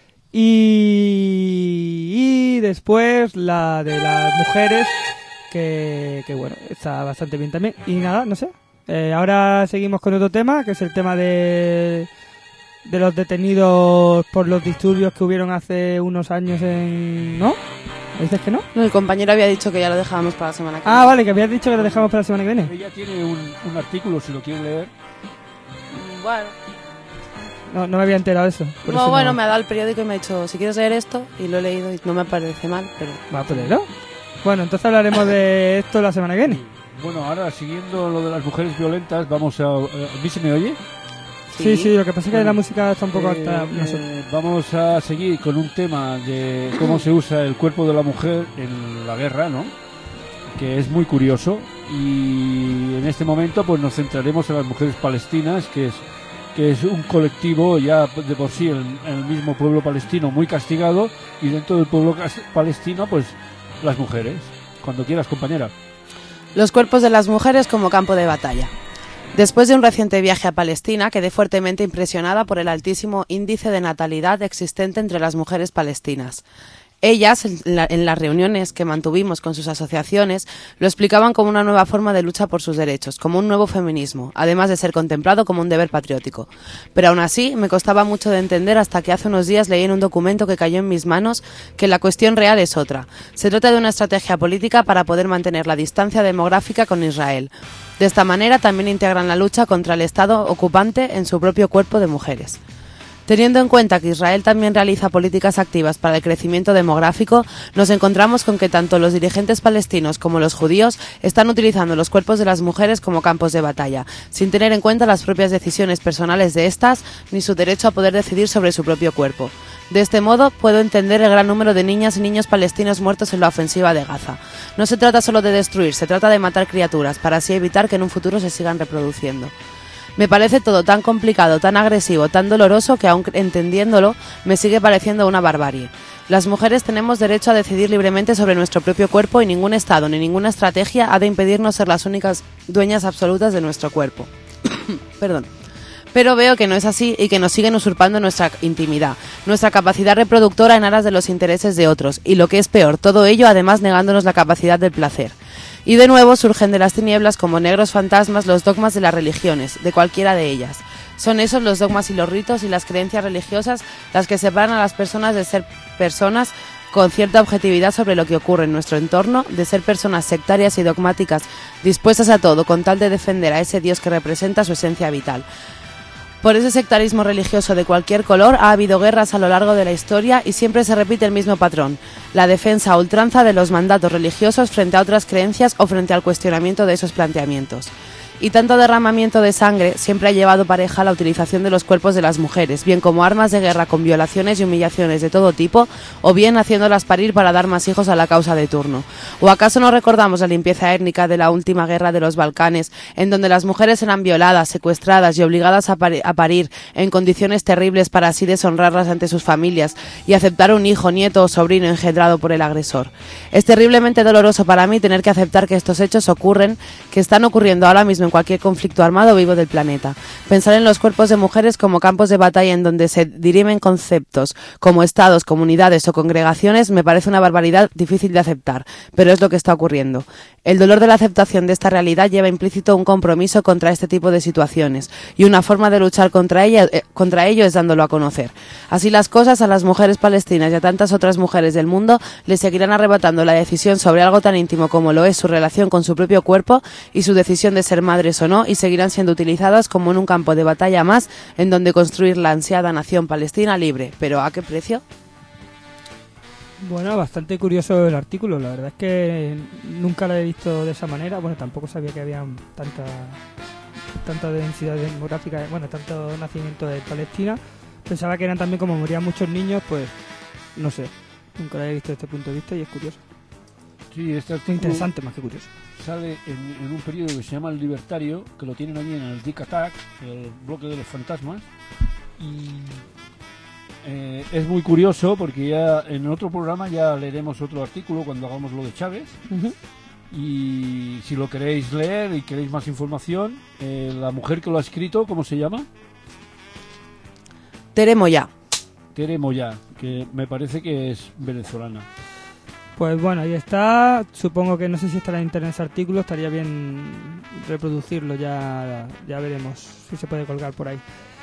y, y después la de las mujeres, que, que bueno, está bastante bien también. Y nada, no sé. Eh, ahora seguimos con otro tema, que es el tema de... de los detenidos por los disturbios que hubieron hace unos años en... ¿No? ¿Me dices que no? No, el compañero había dicho que ya lo dejábamos para la semana que viene. Ah, vale, que habías dicho que lo dejamos para la semana que viene. Ella tiene un, un artículo, si lo quieren leer. Bueno. No, no me había enterado de eso. Por no, eso bueno, no. me ha dado el periódico y me ha dicho, si quieres leer esto, y lo he leído y no me parece mal, pero... Va, pues léelo. Bueno, entonces hablaremos de esto la semana que viene. Bueno, ahora, siguiendo lo de las mujeres violentas, vamos a... ¿A mí se me oye? Sí, sí, lo que pasa es que la música está un poco eh, alta. No sé. eh, vamos a seguir con un tema de cómo se usa el cuerpo de la mujer en la guerra, ¿no? Que es muy curioso. Y en este momento pues nos centraremos en las mujeres palestinas, que es que es un colectivo ya de por sí, el, el mismo pueblo palestino muy castigado, y dentro del pueblo palestino pues las mujeres. Cuando quieras, compañera. Los cuerpos de las mujeres como campo de batalla. Después de un reciente viaje a Palestina, quedé fuertemente impresionada por el altísimo índice de natalidad existente entre las mujeres palestinas. Ellas, en, la, en las reuniones que mantuvimos con sus asociaciones, lo explicaban como una nueva forma de lucha por sus derechos, como un nuevo feminismo, además de ser contemplado como un deber patriótico. Pero aún así, me costaba mucho de entender hasta que hace unos días leí en un documento que cayó en mis manos que la cuestión real es otra. Se trata de una estrategia política para poder mantener la distancia demográfica con Israel. De esta manera también integran la lucha contra el Estado ocupante en su propio cuerpo de mujeres. Teniendo en cuenta que Israel también realiza políticas activas para el crecimiento demográfico, nos encontramos con que tanto los dirigentes palestinos como los judíos están utilizando los cuerpos de las mujeres como campos de batalla, sin tener en cuenta las propias decisiones personales de estas ni su derecho a poder decidir sobre su propio cuerpo. De este modo, puedo entender el gran número de niñas y niños palestinos muertos en la ofensiva de Gaza. No se trata solo de destruir, se trata de matar criaturas, para así evitar que en un futuro se sigan reproduciendo. Me parece todo tan complicado, tan agresivo, tan doloroso que aun entendiéndolo me sigue pareciendo una barbarie. Las mujeres tenemos derecho a decidir libremente sobre nuestro propio cuerpo y ningún Estado ni ninguna estrategia ha de impedirnos ser las únicas dueñas absolutas de nuestro cuerpo. Perdón. Pero veo que no es así y que nos siguen usurpando nuestra intimidad, nuestra capacidad reproductora en aras de los intereses de otros y, lo que es peor, todo ello además negándonos la capacidad del placer. Y de nuevo surgen de las tinieblas como negros fantasmas los dogmas de las religiones, de cualquiera de ellas. Son esos los dogmas y los ritos y las creencias religiosas las que separan a las personas de ser personas con cierta objetividad sobre lo que ocurre en nuestro entorno, de ser personas sectarias y dogmáticas dispuestas a todo con tal de defender a ese Dios que representa su esencia vital. Por ese sectarismo religioso de cualquier color ha habido guerras a lo largo de la historia y siempre se repite el mismo patrón, la defensa a ultranza de los mandatos religiosos frente a otras creencias o frente al cuestionamiento de esos planteamientos. Y tanto derramamiento de sangre siempre ha llevado pareja la utilización de los cuerpos de las mujeres, bien como armas de guerra con violaciones y humillaciones de todo tipo, o bien haciéndolas parir para dar más hijos a la causa de turno. ¿O acaso no recordamos la limpieza étnica de la última guerra de los Balcanes, en donde las mujeres eran violadas, secuestradas y obligadas a, pari- a parir en condiciones terribles para así deshonrarlas ante sus familias y aceptar un hijo, nieto o sobrino engendrado por el agresor? Es terriblemente doloroso para mí tener que aceptar que estos hechos ocurren, que están ocurriendo ahora mismo en cualquier conflicto armado vivo del planeta. Pensar en los cuerpos de mujeres como campos de batalla en donde se dirimen conceptos como estados, comunidades o congregaciones me parece una barbaridad difícil de aceptar, pero es lo que está ocurriendo. El dolor de la aceptación de esta realidad lleva implícito un compromiso contra este tipo de situaciones, y una forma de luchar contra ella, eh, contra ello es dándolo a conocer. Así las cosas, a las mujeres palestinas y a tantas otras mujeres del mundo les seguirán arrebatando la decisión sobre algo tan íntimo como lo es su relación con su propio cuerpo y su decisión de ser madres o no, y seguirán siendo utilizadas como en un campo de batalla más en donde construir la ansiada nación palestina libre. ¿Pero a qué precio? Bueno, bastante curioso el artículo. La verdad es que nunca lo he visto de esa manera. Bueno, tampoco sabía que había tanta tanta densidad demográfica, bueno, tanto nacimiento de Palestina. Pensaba que eran también, como morían muchos niños, pues no sé. Nunca lo he visto desde este punto de vista y es curioso. Sí, este artículo Interesante más que curioso. sale en, en un periódico que se llama El Libertario, que lo tienen allí en el Dick Attack, el bloque de los fantasmas. Y eh, es muy curioso porque ya en otro programa ya leeremos otro artículo cuando hagamos lo de Chávez. Uh-huh. Y si lo queréis leer y queréis más información, eh, la mujer que lo ha escrito, ¿cómo se llama? Tere Moya. Tere Moya, que me parece que es venezolana. Pues bueno, ahí está. Supongo que no sé si estará en internet ese artículo. Estaría bien reproducirlo. Ya, ya veremos si se puede colgar por ahí.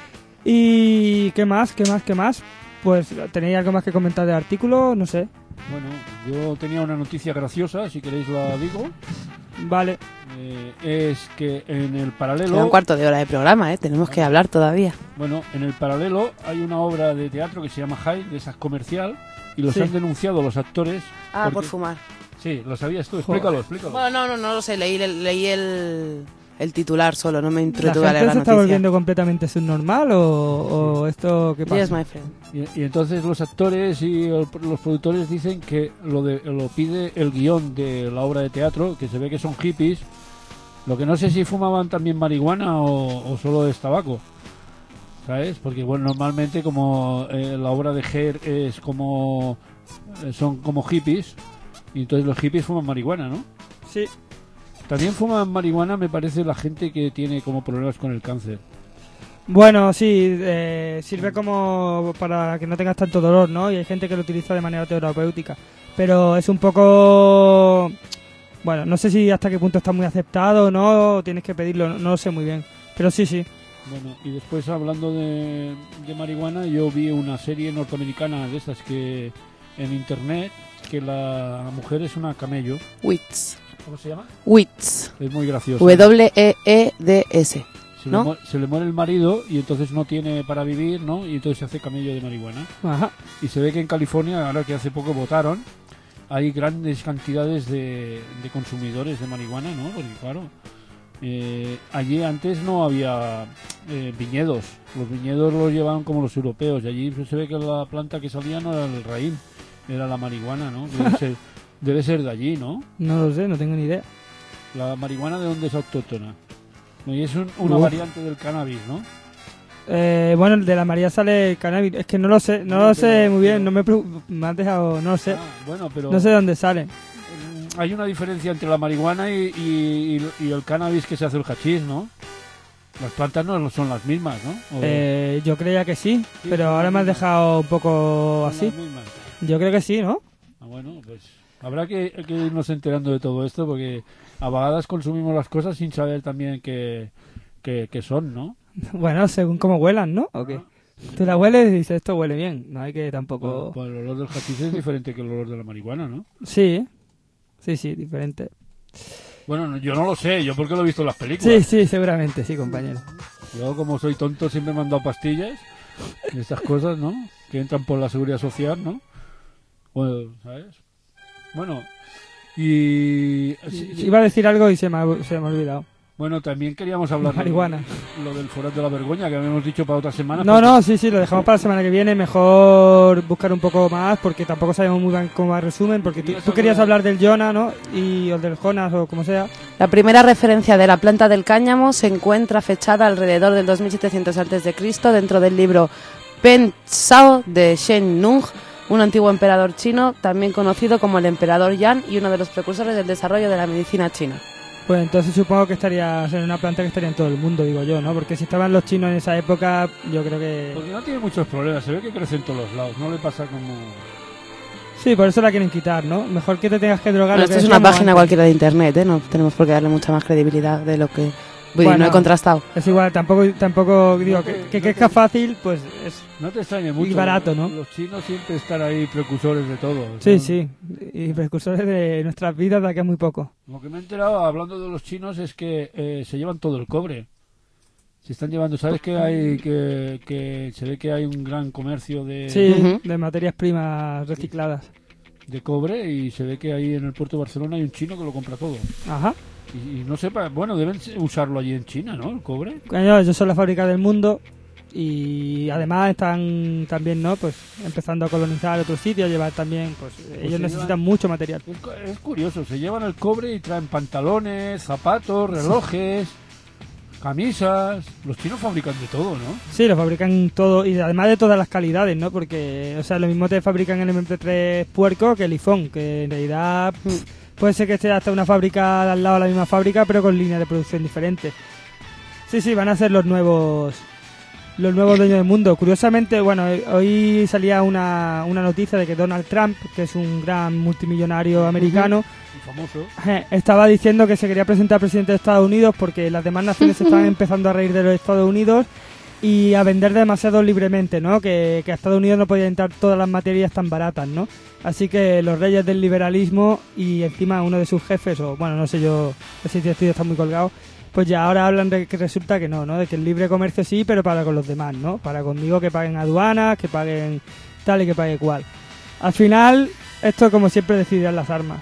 ¿Y qué más? ¿Qué más? ¿Qué más? Pues, ¿tenéis algo más que comentar del artículo? No sé. Bueno, yo tenía una noticia graciosa, si queréis la digo. Vale. Eh, es que en el paralelo... Queda un cuarto de hora de programa, ¿eh? Tenemos que hablar todavía. Bueno, en el paralelo hay una obra de teatro que se llama High, de esas comercial, y los Sí. han denunciado los actores. Ah, porque- por fumar. Sí, lo sabías tú, explícalo, explícalo. Bueno, no, no, no lo sé. Leí, leí el, el titular solo, no me ¿La entretuve a gente leer la se está noticia. volviendo completamente subnormal o, o esto qué pasa? Yes, my friend. Y, y entonces los actores y el- los productores dicen que lo, de, lo pide el guión de la obra de teatro, que se ve que son hippies. Lo que no sé si fumaban también marihuana o, o solo es tabaco, ¿sabes? Porque bueno, normalmente como eh, la obra de Her es como eh, son como hippies, y entonces los hippies fuman marihuana, ¿no? Sí. También fuman marihuana, me parece, la gente que tiene como problemas con el cáncer. Bueno, sí, eh, sirve como para que no tengas tanto dolor, ¿no? Y hay gente que lo utiliza de manera terapéutica. Pero es un poco... Bueno, no sé si hasta qué punto está muy aceptado o no, o tienes que pedirlo, no, no lo sé muy bien. Pero sí, sí. Bueno, y después hablando de, de marihuana, yo vi una serie norteamericana de estas que en internet, que la mujer es una camello. Wits. ¿Cómo se llama? Wits. Es muy gracioso. W E E D S. Se, ¿no? le, mu- se le muere el marido y entonces no tiene para vivir, ¿no? Y entonces se hace camello de marihuana. Ajá. Y se ve que en California, ahora que hace poco votaron, hay grandes cantidades de, de consumidores de marihuana, ¿no? Porque claro, eh, allí antes no había eh, viñedos. Los viñedos los llevaban como los europeos. Y allí se ve que la planta que salía no era el raíz, era la marihuana, ¿no? Debe ser, debe ser de allí, ¿no? No lo sé, no tengo ni idea. La marihuana, ¿de dónde es autóctona? Y es un- una Uf. variante del cannabis, ¿no? Eh, bueno, el de la María sale el cannabis. Es que no lo sé, no, No, lo sé pero- muy bien. pero- No me, preocup- me has dejado, no lo sé. Ah, bueno, pero No sé de dónde sale. mm, hay una diferencia entre la marihuana y, y- y- y el cannabis que se hace el hachís, ¿no? Las plantas no son las mismas, ¿no? O- Eh, yo creía que sí, Sí, pero son ahora las me has mismas. dejado un poco son así. las mismas. Yo creo que sí, ¿no? Ah, bueno, pues habrá que, que irnos enterando de todo esto porque a vagadas consumimos las cosas sin saber también qué, qué- qué son, ¿no? Bueno, según cómo huelan, ¿no? ¿O qué? Tú la hueles y dices, esto huele bien. No hay que Bueno, tampoco... pues el olor del hachís es diferente que el olor de la marihuana, ¿no? Sí, sí, sí, diferente. Bueno, no- yo no lo sé, yo porque lo he visto en las Sí, películas. sí, seguramente, sí, compañero. Yo, como soy tonto, siempre me han dado pastillas y estas cosas, ¿no? Que entran por la seguridad social, ¿no? Bueno, ¿sabes? Bueno, y... sí, sí. Iba a decir algo y se me ha, se me ha olvidado. Bueno, también queríamos hablar de Marihuana. lo del Forat de la Vergoña, que habíamos dicho para otra semana. No, no, sí, sí, lo dejamos para la semana que viene. Mejor buscar un poco más, porque tampoco sabemos muy bien cómo va el resumen. Porque tú, tú querías hablar del Jonah, ¿no? Y, o del Jonas, o como sea. La primera referencia de la planta del cáñamo se encuentra fechada alrededor del dos mil setecientos antes de Cristo dentro del libro Pen Tsao de Shen Nung, un antiguo emperador chino, también conocido como el emperador Yan y uno de los precursores del desarrollo de la medicina china. Pues entonces supongo que estaría en una planta que estaría en todo el mundo, digo yo, ¿no? Porque si estaban los chinos en esa época, yo creo que... Porque no tiene muchos problemas, se ve que crece en todos los lados, no le pasa como... Sí, por eso la quieren quitar, ¿no? Mejor que te tengas que drogar... Bueno, lo que esto es una decíamos página antes. cualquiera de internet, ¿eh? No tenemos por qué darle mucha más credibilidad de lo que... Uy, Bueno, no he contrastado. Es igual, tampoco tampoco digo No te- que, que no crezca te- fácil, pues es... No te extrañe mucho. barato, ¿no? Los chinos siempre están ahí precursores de todo. Sí, ¿no? sí, y precursores de nuestras vidas de aquí a muy poco. Lo que me he enterado hablando de los chinos es que eh, se llevan todo el cobre. Se están llevando, ¿sabes que hay que, que se ve que hay un gran comercio de, Sí, Ujú. de materias primas recicladas. de cobre y se ve que ahí en el puerto de Barcelona hay un chino que lo compra todo. Ajá. Y, y no sepa, bueno, deben usarlo allí en China, ¿no? El cobre. Coño, ellos son la fábrica del mundo y además están también, ¿no? Pues empezando a colonizar otros sitios, llevar también, pues ellos se necesitan llevan- mucho material. Es, cu- es curioso, se llevan el cobre y traen pantalones, zapatos, relojes, camisas. Los chinos fabrican de todo, ¿no? Sí, lo fabrican todo y además de todas las calidades, ¿no? Porque, o sea, lo mismo te fabrican el M P tres puerco que el iPhone, que en realidad pff, puede ser que esté hasta una fábrica de al lado de la misma fábrica, pero con líneas de producción diferentes. Sí, sí, van a ser los nuevos los nuevos dueños del mundo. Curiosamente, bueno, eh, hoy salía una, una noticia de que Donald Trump, que es un gran multimillonario americano, Muy famoso. Eh, estaba diciendo que se quería presentar presidente de Estados Unidos porque las demás naciones se estaban empezando a reír de los Estados Unidos y a vender demasiado libremente, ¿no? Que, que a Estados Unidos no podían entrar todas las materias tan baratas, ¿no? Así que los reyes del liberalismo y encima uno de sus jefes, o bueno, no sé yo, ese tío está muy colgado, pues ya ahora hablan de que resulta que no, ¿no? De que el libre comercio sí, pero para con los demás, ¿no? Para conmigo que paguen aduanas, que paguen tal y que pague cual. Al final, esto como siempre decidirán las armas.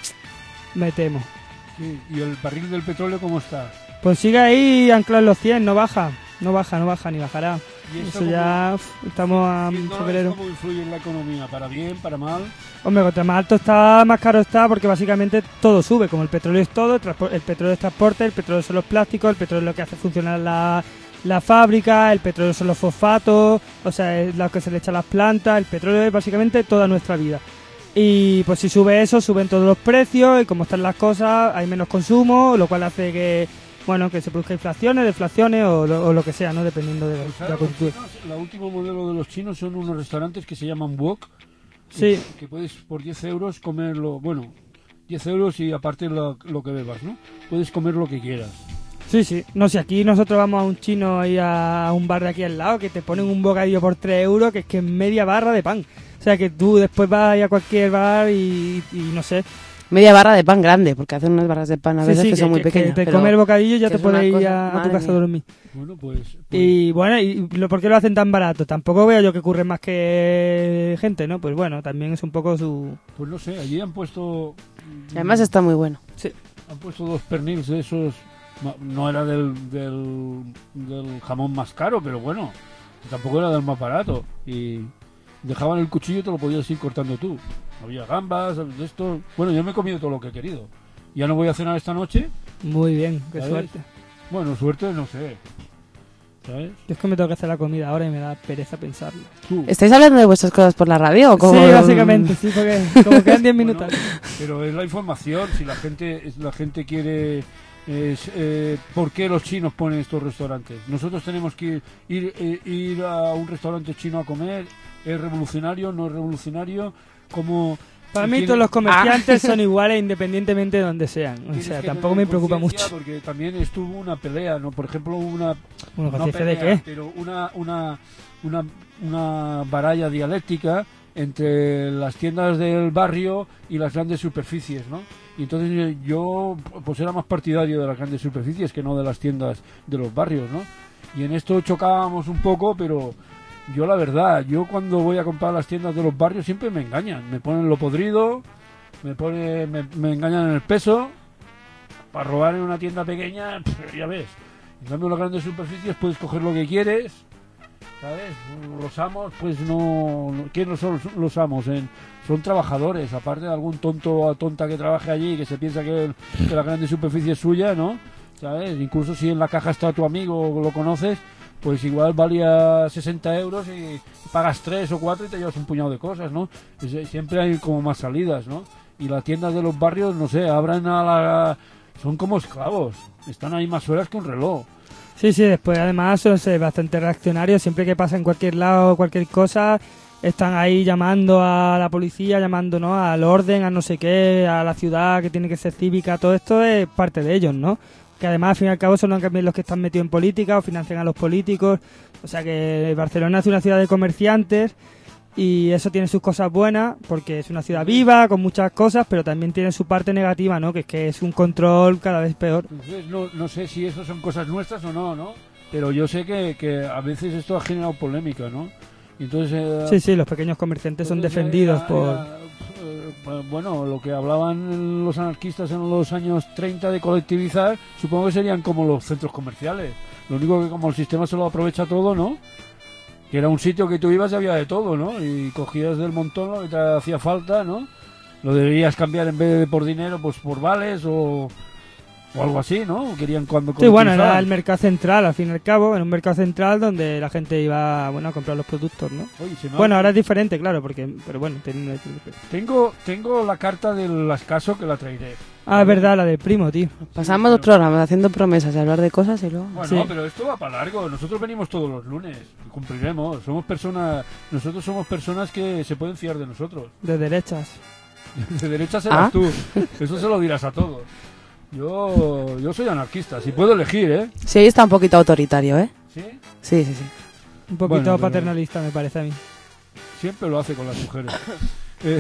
Me temo. Sí, ¿y el barril del petróleo cómo está? Pues sigue ahí anclado en los cien, no baja. No baja, no baja, ni bajará. ¿Y Eso cómo- ya uf, estamos a y no, febrero. ¿Cómo influye en la economía? ¿Para bien, para mal? Hombre, contra más alto está, más caro está, porque básicamente todo sube. Como el petróleo es todo, el, transpo- el petróleo es transporte, el petróleo son los plásticos, el petróleo es lo que hace funcionar la, la fábrica, el petróleo son los fosfatos, o sea, es lo que se le echa a las plantas, el petróleo es básicamente toda nuestra vida. Y pues si sube eso, suben todos los precios y como están las cosas, hay menos consumo, lo cual hace que, bueno, que se produzca inflaciones, deflaciones o lo, o lo que sea, ¿no? Dependiendo de, Pues, de la ¿sabes? Los coyuntura. chinos, la último modelo de los chinos son unos restaurantes que se llaman wok. Sí. Que, que puedes por diez euros comerlo, bueno, diez euros y aparte lo, lo que bebas, ¿no? Puedes comer lo que quieras. Sí, sí. No sé, aquí nosotros vamos a un chino ahí a un bar de aquí al lado que te ponen un bocadillo por tres euros que es que es media barra de pan. O sea que tú después vas ahí a cualquier bar y, y no sé. Media barra de pan grande, porque hacen unas barras de pan a Sí, veces sí, que, son muy que pequeñas. te pero comes el bocadillo y ya que te es una puedes ir cosa- a, a tu madre casa a mía. dormir. Bueno, pues... pues Y bueno, y lo, ¿por qué lo hacen tan barato? Tampoco veo yo que ocurre más que gente, ¿no? Pues bueno, también es un poco su... pues no sé, allí han puesto... Y además está muy bueno. Han puesto dos pernils de esos... No, no era del, del, del jamón más caro, pero bueno, tampoco era del más barato. Y dejaban el cuchillo y te lo podías ir cortando tú. Había gambas, de esto... Bueno, yo me he comido todo lo que he querido. Ya no voy a cenar esta noche. Muy bien, qué ¿Sabes? suerte. Bueno, suerte, no sé. ¿Sabes? Yo es que me tengo que hacer la comida ahora y me da pereza pensarlo. Tú. ¿Estáis hablando de vuestras cosas por la radio o cómo? Sí, básicamente, sí, porque como quedan diez minutos. Bueno, pero es la información. Si la gente, la gente quiere... Es, eh, ¿por qué los chinos ponen estos restaurantes? Nosotros tenemos que ir, ir, eh, ir a un restaurante chino a comer. ¿Es revolucionario? ¿No es revolucionario? ¿Cómo...? Para mí tiene- todos los comerciantes son iguales independientemente de donde sean. O tienes sea, que tampoco tener me preocupa conciencia mucho. Porque también estuvo una pelea, ¿no? Por ejemplo, una... Bueno, no ¿conciencia de pelea, qué? pero una, una, una, una baralla dialéctica entre las tiendas del barrio y las grandes superficies, ¿no? Y entonces eh, yo pues era más partidario de las grandes superficies que no de las tiendas de los barrios, ¿no? Y en esto chocábamos un poco, pero yo la verdad, yo cuando voy a comprar las tiendas de los barrios siempre me engañan, me ponen lo podrido, me pone, me, me engañan en el peso, para robar en una tienda pequeña, pff, ya ves. En cambio, en las grandes superficies puedes coger lo que quieres, ¿sabes? Los amos, pues no... no- ¿Quiénes son los, los amos? En, son trabajadores, aparte de algún tonto o tonta que trabaje allí y que se piensa que, el- que la grande superficie es suya, ¿no? ¿Sabes? Incluso si en la caja está tu amigo o lo conoces, pues igual valía sesenta euros y pagas tres o cuatro y te llevas un puñado de cosas, ¿no? Es- Siempre hay como más salidas, ¿no? Y las tiendas de los barrios, no sé, abran a la... Son como esclavos, están ahí más horas que un reloj. Sí, sí, después además son eh, bastante reaccionarios. Siempre que pasa en cualquier lado, cualquier cosa, están ahí llamando a la policía, llamando, ¿no?, al orden, a no sé qué, a la ciudad que tiene que ser cívica. Todo esto es parte de ellos, ¿no? Que además, al fin y al cabo, son también los que están metidos en política o financian a los políticos. O sea que Barcelona es una ciudad de comerciantes y eso tiene sus cosas buenas porque es una ciudad viva, con muchas cosas, pero también tiene su parte negativa, ¿no? Que es que es un control cada vez peor. Entonces, no, no sé si eso son cosas nuestras o no, ¿no? Pero yo sé que, que a veces esto ha generado polémica, ¿no? Y entonces, eh, Sí, sí, los pequeños comerciantes son entonces defendidos era- por... era, eh, pues, bueno, lo que hablaban los anarquistas en los años treinta de colectivizar, supongo que serían como los centros comerciales. Lo único que como el sistema se lo aprovecha todo, ¿no? Que era un sitio que tú ibas y había de todo, ¿no? Y cogías del montón lo que te hacía falta, ¿no? Lo deberías cambiar en vez de por dinero, pues por vales o, o algo así, ¿no? Querían cuando Sí, bueno, era colectivizaban. el mercado central, al fin y al cabo, en un mercado central donde la gente iba, bueno, a comprar los productos, ¿no? Oye, se me ha- Bueno, ahora es diferente, claro, porque, pero bueno, tiene- Tengo, tengo la carta del Ascaso que la traeré. ah, es verdad, la del primo, tío. Pasamos dos programas haciendo promesas y hablar de cosas y luego... Bueno, Sí. pero esto va para largo. Nosotros venimos todos los lunes y cumpliremos. Somos personas, nosotros somos personas que se pueden fiar de nosotros. De derechas. De derecha serás Ah. tú. Eso se lo dirás a todos. Yo, yo soy anarquista. Si puedo elegir, ¿eh? Sí, está un poquito autoritario, ¿eh? ¿Sí? Sí, sí, sí. Un poquito Bueno, pero- paternalista, me parece a mí. Siempre lo hace con las mujeres. Eh,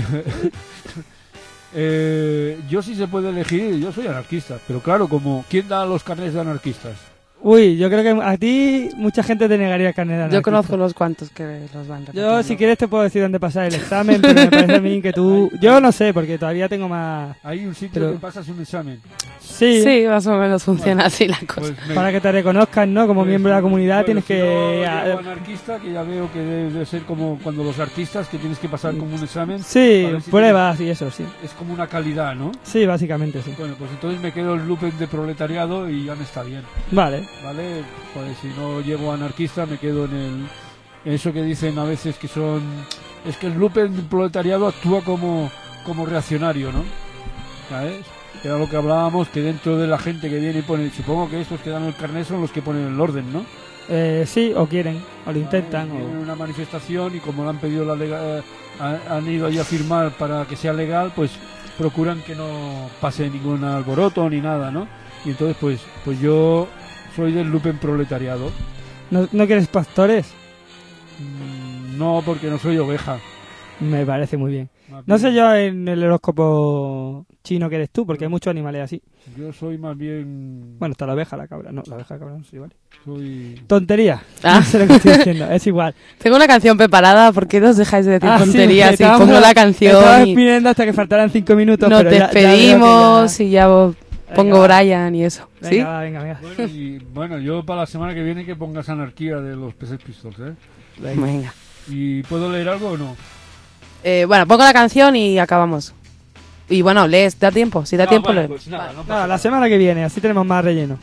eh, yo sí se puede elegir, yo soy anarquista. Pero claro, como ¿quién da los carnets de anarquistas? Uy, yo creo que a ti mucha gente te negaría el carnet de Yo anarquista. conozco los cuantos que los van Yo, repitiendo. si quieres, te puedo decir dónde pasar el examen, pero me parece a mí que tú... Yo no sé, porque todavía tengo más... Hay un sitio Pero- que pasas un examen. Sí, Sí, más o menos funciona así la cosa. Pues me- para que te reconozcan, ¿no? Como pues, miembro de la comunidad bueno, tienes si que... no llego anarquista, que ya veo que debe de ser como cuando los artistas, que tienes que pasar como un examen. Sí, A ver si pruebas y eso, sí. Es como una calidad, ¿no? Sí, básicamente, sí. Bueno, pues entonces me quedo el lumpen de proletariado y ya me está bien, Vale. ¿vale? Pues si no llego anarquista me quedo en el en eso que dicen a veces que son... Es que el lumpen del proletariado actúa como, como reaccionario, ¿no? ¿Sabes? Que era lo que hablábamos, que dentro de la gente que viene y pone... Supongo que estos que dan el carnet son los que ponen el orden, ¿no? Eh, sí, o quieren, o lo intentan. Tienen O... una manifestación y como le han pedido la lega- eh, ha- han ido allí a firmar para que sea legal, pues procuran que no pase ningún alboroto ni nada, ¿no? Y entonces pues pues yo soy del lumpen proletariado. ¿No, ¿No quieres pastores? Mm, No, porque no soy oveja. Me parece muy bien. Más No bien- sé yo en el horóscopo chino que eres tú, porque hay muchos animales así. Yo soy más bien... Bueno, está la oveja, la cabra. No, la oveja, la cabra no sé, vale. Soy... Tontería. Ah. No sé lo que estoy diciendo, es igual. Tengo una canción preparada, ¿por qué nos dejáis de decir Ah, sí, tonterías y estábamos- pongo la Estaba canción y esperando hasta que faltaran cinco minutos. nos pero ya- ya veo que despedimos ya- y ya vo- pongo Venga, va. Brian y eso? Venga, ¿Sí? va, venga, venga. Bueno, y, bueno, yo para la semana que viene que pongas Anarquía de los Sex Pistols, ¿eh? Venga. ¿Y puedo leer algo o no? Eh, bueno, pongo la canción y acabamos. Y bueno, lees, da tiempo, si da Ah, tiempo vale, lees. pues nada, no pasa No, la nada. semana que viene, así tenemos más relleno.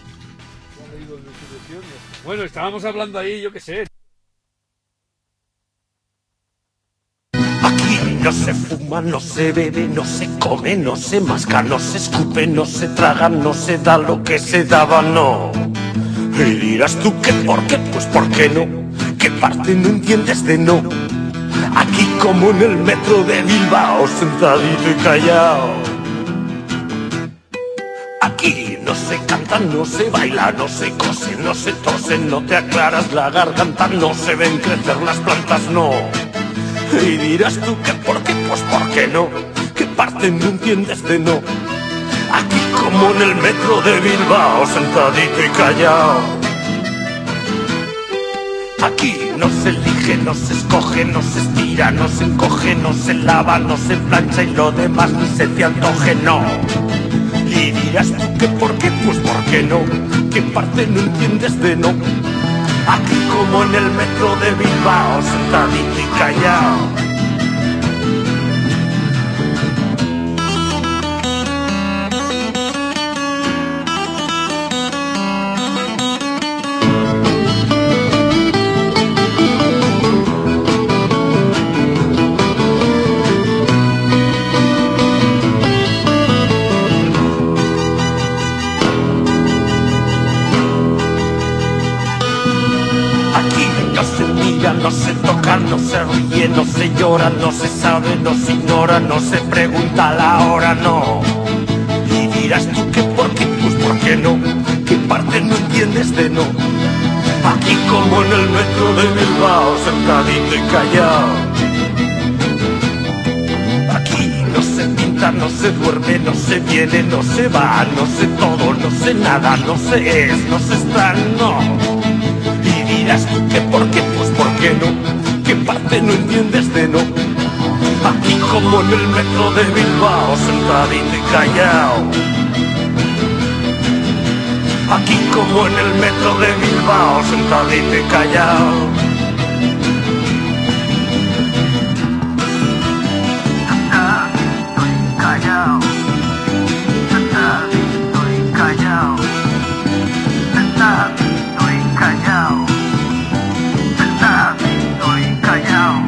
Bueno, estábamos hablando ahí, yo qué sé. Aquí no se fuma, no se bebe, no se come, no se masca, no se escupe, no se traga, no se da lo que se daba, no. Y dirás tú que por qué, pues por qué no, qué parte no entiendes de no. Aquí como en el metro de Bilbao, sentadito y callado. Aquí no se canta, no se baila, no se cose, no se tose, no te aclaras la garganta, no se ven crecer las plantas, no. Y dirás tú que por qué, pues por qué no, qué parte no entiendes de no. Aquí como en el metro de Bilbao, sentadito y callado. Aquí no se elige, no se escoge, no se estira, no se encoge, no se lava, no se plancha y lo demás ni se te antoje, no. Y dirás dirás tú que por qué, pues por qué no, qué parte no entiendes de no. Aquí como en el metro de Bilbao, sentadito y callado. No se toca, no se ríe, no se llora, no se sabe, no se ignora, no se pregunta la hora, no. Y dirás tú que por qué, pues por qué no, qué parte no entiendes de no. Aquí como en el metro de Bilbao, sentadito y callado. Aquí no se pinta, no se duerme, no se viene, no se va, no sé todo, no sé nada, no se es, no se está, no. Y dirás tú que por qué, pues por qué no, qué parte no entiendes de no. Aquí como en el metro de Bilbao, sentadito y callado. Aquí como en el metro de Bilbao, sentadito y callado. Sentadito y callado. Sentadito y callado. Sentadito y callado. Sentadito y callado.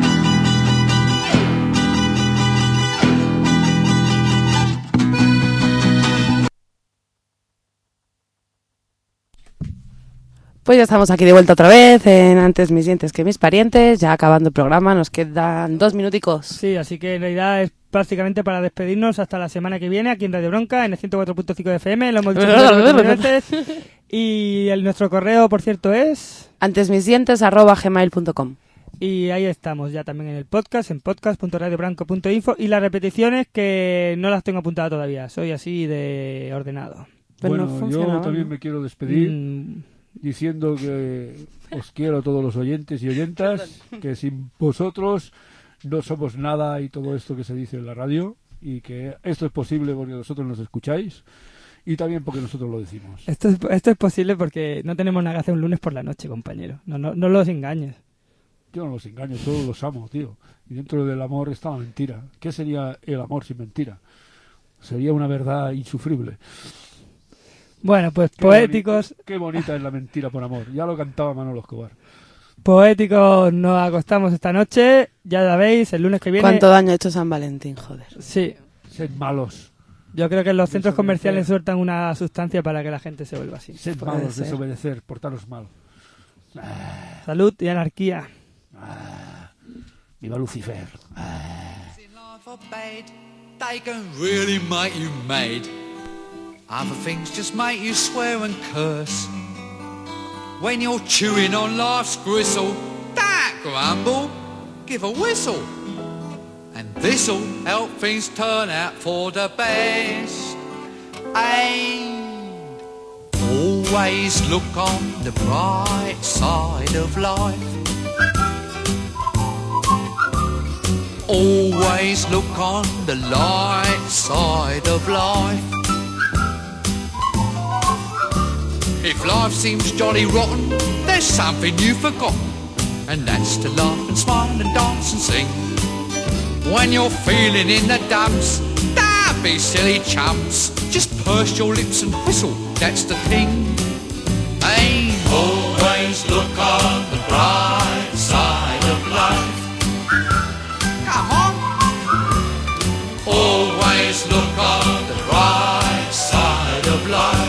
Pues ya estamos aquí de vuelta otra vez en Antes mis dientes que mis parientes, ya acabando el programa, nos quedan dos minuticos. Sí, así que en realidad es prácticamente para despedirnos hasta la semana que viene aquí en Radio Bronca, en el ciento cuatro punto cinco de F M, lo hemos dicho muchas veces. Y el, nuestro correo, por cierto, es antesmisdientes arroba gmail punto com. Y ahí estamos ya también en el podcast, en podcast punto radio branco punto info, y las repeticiones que no las tengo apuntadas todavía, soy así de ordenado. Pero bueno, no funciona, yo también ¿no? me quiero despedir Mm, diciendo que os quiero a todos los oyentes y oyentas, que sin vosotros no somos nada y todo esto que se dice en la radio, y que esto es posible porque vosotros nos escucháis y también porque nosotros lo decimos. esto, es, esto es posible porque no tenemos nada que hacer un lunes por la noche, compañero. No, no, no los engañes. Yo no los engaño, todos los amo, tío. Y dentro del amor está la mentira. ¿Qué sería el amor sin mentira? Sería una verdad insufrible. Bueno, pues Qué poéticos, boni- Qué bonita es la mentira por amor. Ya lo cantaba Manolo Escobar. poéticos nos acostamos esta noche, ya sabéis, el lunes que viene. ¿Cuánto daño ha hecho San Valentín, joder? Sí, Sed malos. yo creo que en los centros Desobedecer. comerciales sueltan una sustancia para que la gente se vuelva así. Sed Puede malos, ser. desobedecer, portaros mal. Salud y anarquía. Viva Lucifer. In life or bad, they can really make you mad. Other things just make you swear and curse. When you're chewing on life's gristle, don't grumble, give a whistle. And this'll help things turn out for the best. And always look on the bright side of life. Always look on the light side of life. If life seems jolly rotten, there's something you've forgotten, and that's to laugh and smile and dance and sing. When you're feeling in the dumps, don't be silly chumps, just purse your lips and whistle, that's the thing. Hey, always look on the bright side of life. Come on. Always look on the bright side of life.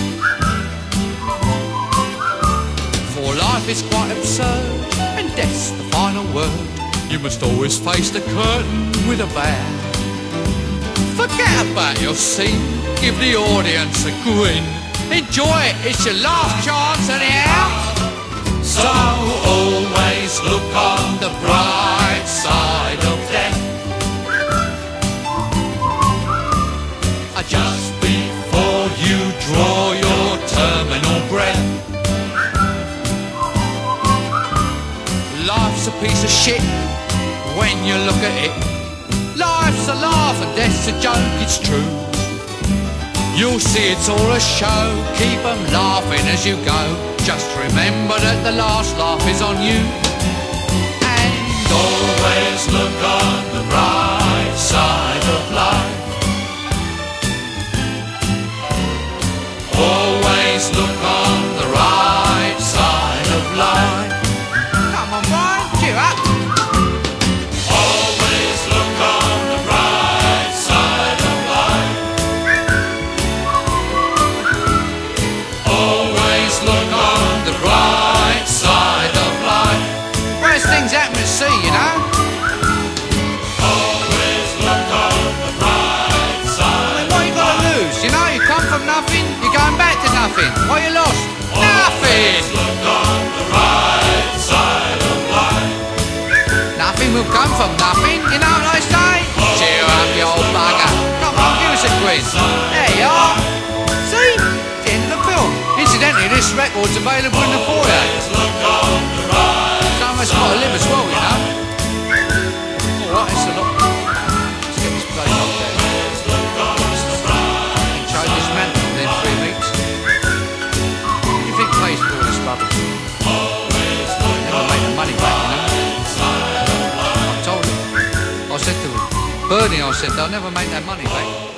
For life is quite absurd, and death's the final word. You must always face the curtain with a bow. Forget about your scene, give the audience a grin. Enjoy it, it's your last chance anyhow. So always look on the bright side of death. Just before you draw your terminal breath. Life's a piece of shit when you look at it. Life's a laugh and death's a joke, it's true. You'll see it's all a show, keep 'em laughing as you go. Just remember that the last laugh is on you. And always look on the bright side of life. Always look on the right side of life. Come on, Brian, cheer up. Always look on the bright side of life. Always look on the bright side of life. Worst things happen at sea, you know. Always look on the bright side. I mean, what you got to lose? You know, you come from nothing, you're going back to nothing. What you lost? Nothing. Always look on the right side of life. Nothing will come from nothing, you know what I say? Cheer up, you old bugger. Come on, give us a quiz. There you are. See? The end of the film. Incidentally, this record's available in the foyer. Someone's got to live as well, you know. Alright, it's a lot. Let's get this bloody locked down. And try this man within three weeks. What do you think pays for all this rubbish? Never make the money back, you know. I told him. I said to him, Bernie, I said, they'll never make that money back.